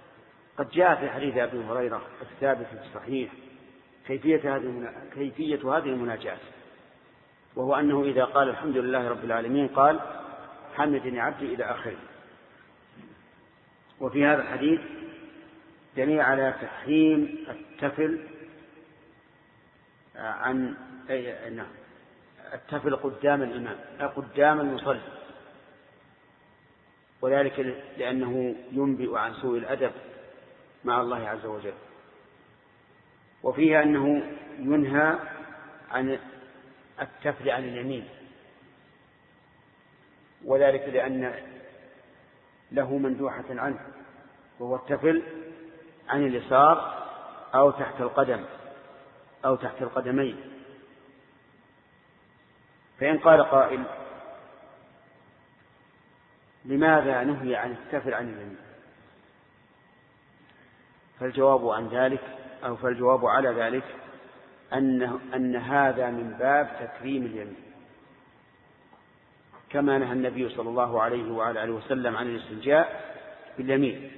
قد جاء في حديث أبي هريرة الثابت في الصحيح كيفية هذه كيفية هذه المناجاة، وهو أنه إذا قال الحمد لله رب العالمين قال حمدني عبدي إلى آخره. وفي هذا الحديث دليل على تحريم التفل عن التفل قدام الإمام قدام المصلي، وذلك لأنه ينبئ عن سوء الأدب مع الله عز وجل. وفيها أنه ينهى عن التفل عن اليمين، وذلك لأن له مندوحة عنه، وهو التفل عن اليسار أو تحت القدم أو تحت القدمين. فإن قال قائل لماذا نهي عن التفل عن اليمين؟ فالجواب عن ذلك أو فالجواب على ذلك أن, أن هذا من باب تكريم اليمين، كما نهى النبي صلى الله عليه وعلى آله وسلم عن الاستنجاء باليمين.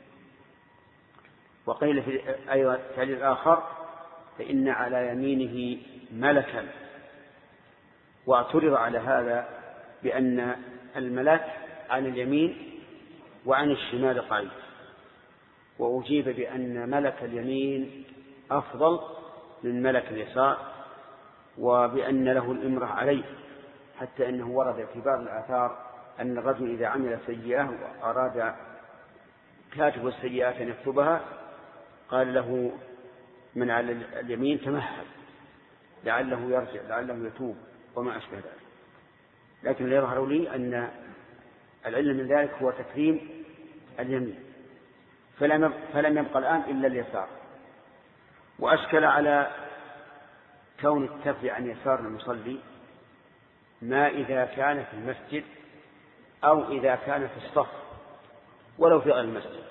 وقيل في أيضا التعليل الآخر فإن على يمينه ملكا، واعترض على هذا بأن الملك عن اليمين وعن الشمال قعيد، وأجيب بأن ملك اليمين أفضل من ملك اليسار، وبأن له الإمرة عليه، حتى أنه ورد في بعض الآثار أن الرجل إذا عمل سيئة وأراد كاتب السيئات أن يكتبها قال له من على اليمين تمهل لعله يرجع لعله يتوب وما أشبه ذلك. لكن لا يظهر لي أن العلم من ذلك هو تكريم اليمين، فلم فلم يبقى الآن إلا اليسار. وأشكل على كون التفل عن يسار المصلي ما إذا كان في المسجد أو إذا كان في الصف ولو في غير المسجد.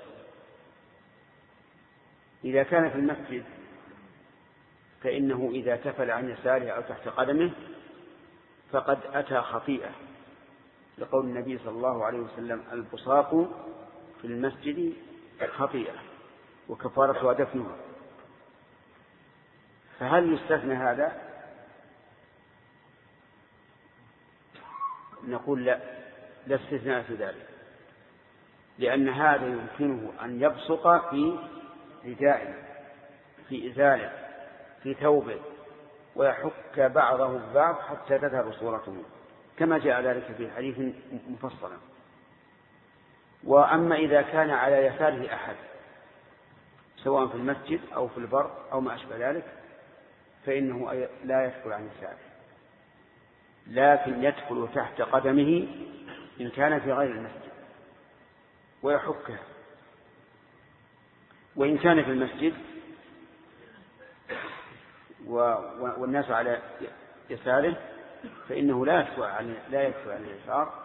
إذا كان في المسجد فإنه إذا تفل عن يساره أو تحت قدمه فقد أتى خطيئة، لقول النبي صلى الله عليه وسلم البصاق في المسجد خطيئة وكفارتها دفنها. فهل يستثنى هذا؟ نقول لا، لا استثناء في ذلك، لأن هذا يمكنه أن يبصق في ردائه في إزاله في ثوبه ويحك بعضه ببعض حتى تذهب صورته، كما جاء ذلك في حديث مفصلا. وأما إذا كان على يساره أحد سواء في المسجد أو في البر أو ما أشبه ذلك فإنه لا يدخل عن يساره، لكن يدخل تحت قدمه إن كان في غير المسجد ويحكها. وإن كان في المسجد والناس على يساره فإنه لا يدخل عن لا يدخل عن اليسار،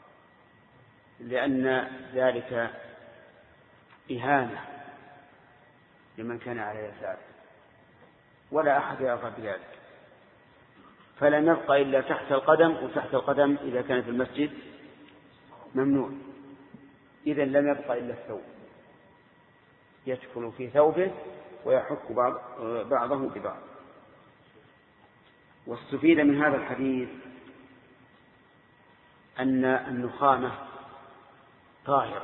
لأن ذلك إهانة لمن كان على يساره ولا أحد يرضى بذلك. فلن يبقى إلا تحت القدم، وتحت القدم إذا كان في المسجد ممنوع. إذن لم يبقى إلا الثوب، يدخل في ثوبه ويحك بعض بعضه ببعض. واستفيد من هذا الحديث أن النخامة طاهرة.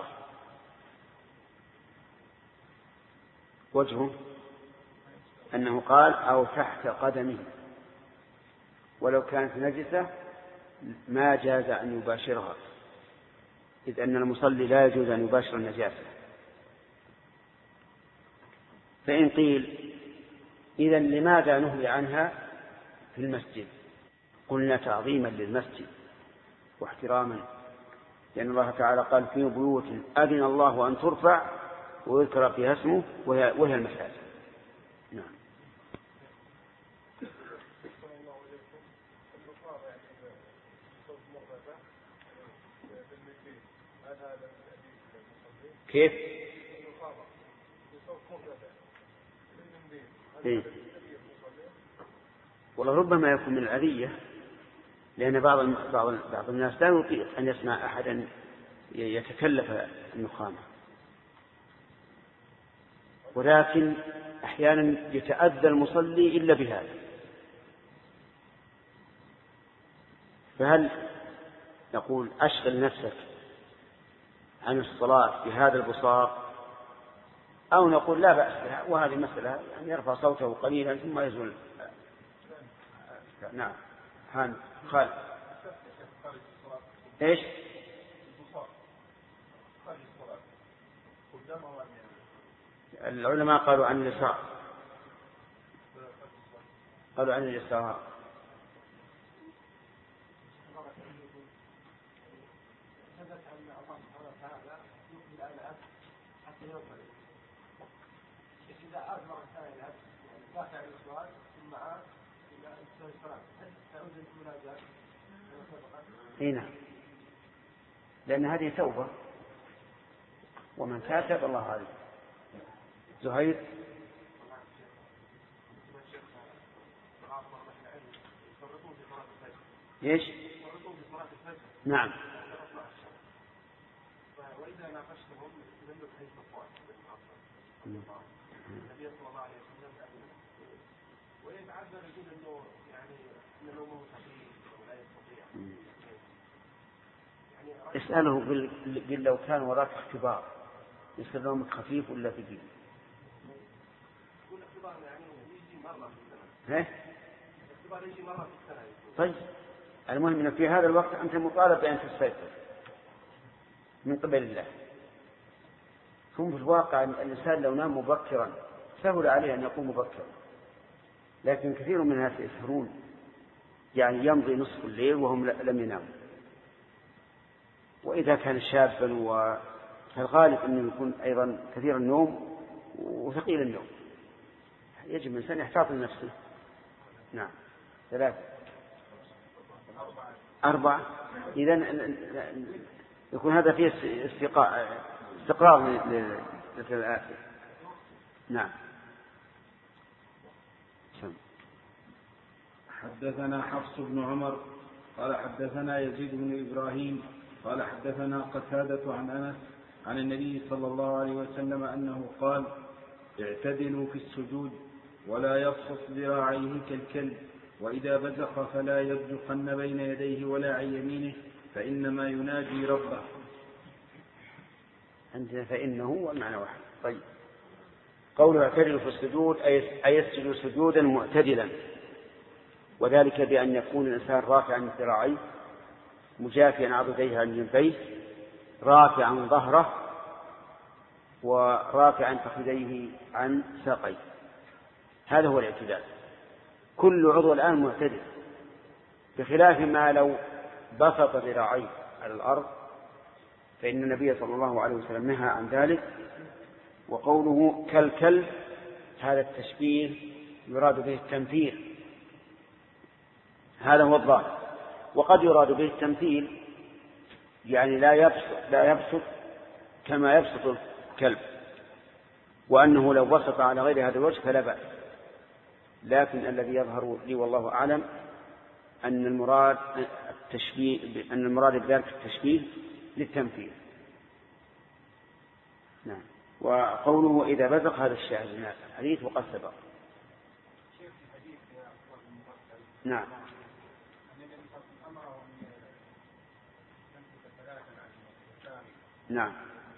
وجهه أنه قال أو تحت قدمه، ولو كانت نجسة ما جاز أن يباشرها، إذ أن المصلي لا يجوز أن يباشر النجاسة. فإن قيل إذن لماذا نهي عنها في المسجد؟ قلنا تعظيما للمسجد واحتراما، لأن الله تعالى قال في بيوت أذن الله أن ترفع ويذكر فيها اسمه وهي, وهي المساجد. نعم. كيف؟ إيه؟ والله ربما يكون من الأذية، لأن بعض بعض بعض الناس لا يطيق أن يسمع أحدا يتكلف النخامة. ولكن أحيانا يتأذى المصلي إلا بهذا. فهل نقول أشغل نفسك عن الصلاة بهذا البصاق، أو نقول لا بأس بها، وهذه مسألة يعني يرفع صوته قليلا ثم يزول. نعم. هان خالد إيش؟ العلماء قالوا عن اليسار، قالوا عن اليسار. هنا لأن هذه توبة، ومن كاتب الله عليه. زهير. ايش؟ نعم. وإذا ناقشتهم لم يكن مصوات النبي صلى الله عليه وسلم ويتعذر يقول انه يعني انه مو خفيف ولا يستطيع. اسأله قل لو كان وراك اختبار يصير نومك خفيف ولا ثقيل؟ يقول اختبار يعني يجي مرة في السنة. ايه؟ الاختبار يجي مرة في السنة. طيب المهم ان في هذا الوقت انت مطالب بان تستيقظ من قبل الله. ثم في الواقع الانسان لو نام مبكرا سهل عليه ان يقوم مبكرا، لكن كثير من الناس يسهرون، يعني يمضي نصف الليل وهم لم يناموا. وإذا كان شابا فالغالب أنه يكون أيضا كثير النوم وثقيل النوم، يجب الإنسان يحتاط لنفسه. نعم. ثلاثة أربعة. إذن يكون هذا فيه استقرار للآخر. نعم. حدثنا حفص بن عمر قال حدثنا يزيد بن إبراهيم قال حدثنا قتادة عن أنس عن النبي صلى الله عليه وسلم أنه قال: اعتدلوا في السجود ولا يبسط ذراعيه كالكلب، وإذا بزق فلا يبزقن بين يديه ولا عن يمينه فإنما يناجي ربه. عندنا فإنه والمعنى واحد. طيب قوله اعتدلوا في السجود أي يسجد سجودا معتدلا، وذلك بأن يكون الإنسان رافعا ذراعيه مجافيا عضديه عن جنبيه رافعا ظهره ورافعا فخذيه عن ساقيه. هذا هو الاعتدال. كل عضو الآن معتدل، بخلاف ما لو بسط ذراعيه على الأرض، فإن النبي صلى الله عليه وسلم نهى عن ذلك. وقوله كالكلب هذا التشبيه يراد به التمثيل، هذا هو الظاهر. وقد يراد به التمثيل يعني لا يبسط, لا يبسط كما يبسط الكلب، وأنه لو بسط على غير هذا الوجه فلا بأس. لكن الذي يظهر لي والله أعلم أن المراد التشبيه، أن المراد بذلك التشبيه للتمثيل. نعم. وقوله إذا بزق هذا الشاهد الحديث وقد سبق. نعم. نعم.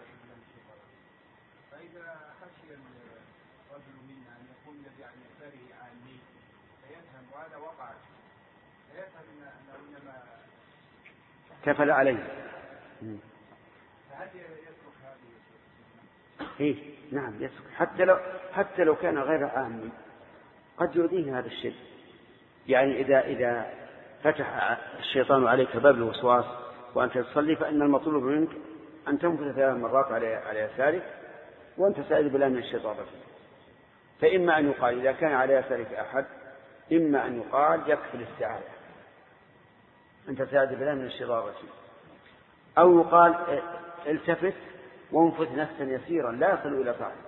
فإذا خشي الرجل منا أن يكون الذي عن يساره عامي فيفهم، وهذا وقع فيفهم أنه إنما كفل عليه. فهل يترك هذه؟ إيه نعم يترك، حتى لو حتى لو كان غير عامي قد يؤذيه هذا الشيء. يعني إذا إذا فتح الشيطان عليك باب الوسواس وأنت تصلي، فإن المطلوب منك أن تنفذ ثلاث مرات على على يسارك وأنت سائل بالله من الشيطان الرجيم. فإما أن يقال إذا كان على يسارك أحد، إما أن يقال يكفي الاستعاذة أنت سائل بالله من الشيطان الرجيم، أو يقال التفت وانفذ نفسا يسيرا لا يصل إلى صاحبه.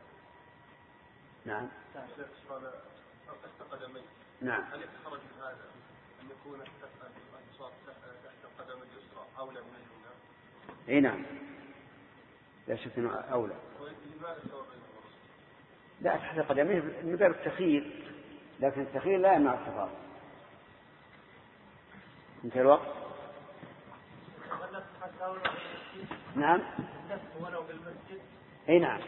نعم. نعم. هل يتخرج من هذا أن يكون الانتصاب تحت القدم اليسرى أولى من اليمنى؟ اي نعم لا شك انه اولى. لا تحت قدميه من باب التخيير، لكن التخيير لا يمنع التفاضل. انتهى الوقت. نعم ولو بالمسجد. اي نعم.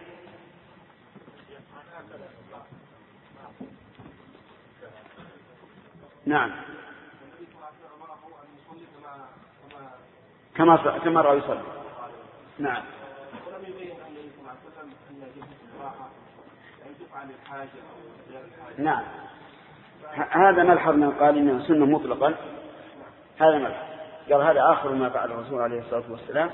نعم كما كما رأى يصلي. نعم. ولم يبين أن النبي صلى الله عليه وسلم أن جلسة الراحة أن تفعل الحاجة أو غير الحاجة. نعم هذا ملحظ من قال إنه سنة مطلقا، هذا ملحظ قال هذا آخر ما فعل الرسول عليه الصلاة والسلام،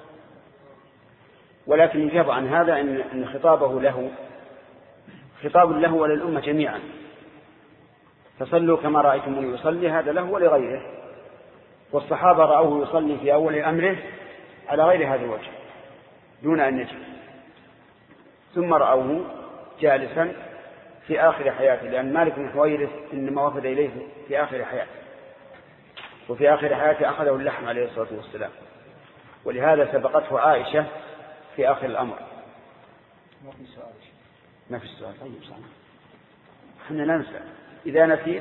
ولكن يجاب عن هذا أن خطابه له خطاب له وللأمة جميعا، فصلوا كما رأيتموني يصلي، هذا له ولغيره، والصحابة رأوه يصلي في أول أمره على غير هذا الوجه دون أن يجب، ثم رأوه جالسا في آخر حياته، لأن مالك بن حويرث إنما وفد إليه في آخر حياته، وفي آخر حياته أخذه اللحم عليه الصلاة والسلام، ولهذا سبقته عائشة في آخر الأمر. ما في سؤال. ما في السؤال. طيب صحيح. احنا لا نسأل إذا نسيت.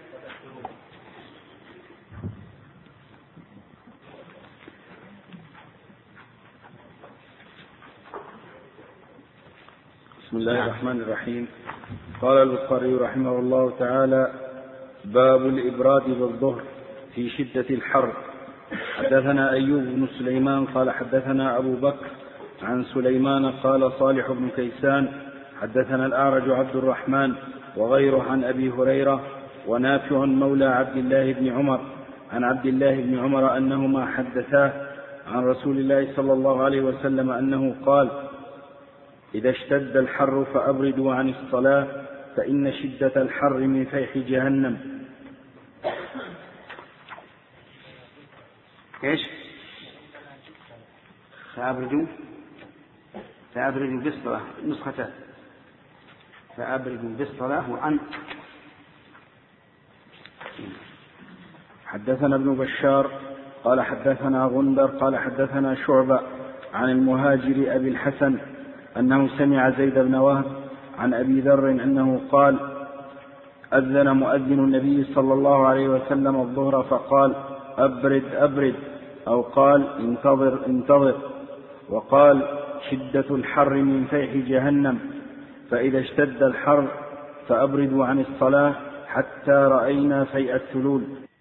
بسم الله الرحمن الرحيم. قال البخاري رحمه الله تعالى: باب الإبراد بالظهر في شدة الحر. حدثنا أيوب بن سليمان قال حدثنا أبو بكر عن سليمان قال صالح بن كيسان حدثنا الأعرج عبد الرحمن وغيره عن أبي هريرة ونافع مولى عبد الله بن عمر عن عبد الله بن عمر أنهما حدثاه عن رسول الله صلى الله عليه وسلم أنه قال: إذا اشتد الحر فأبردوا عن الصلاة فإن شدة الحر من فيح جهنم. إيش؟ فأبردوا فأبردوا بالصلاة نسختان، فأبردوا بالصلاة وعن. حدثنا ابن بشار قال حدثنا غندر قال حدثنا شعبة عن المهاجر أبي الحسن أنه سمع زيد بن وهب عن أبي ذر أنه قال: أذن مؤذن النبي صلى الله عليه وسلم الظهر فقال: أبرد أبرد، أو قال: انتظر انتظر، وقال: شدة الحر من فيح جهنم، فإذا اشتد الحر فأبردوا عن الصلاة حتى رأينا فيء الثلول.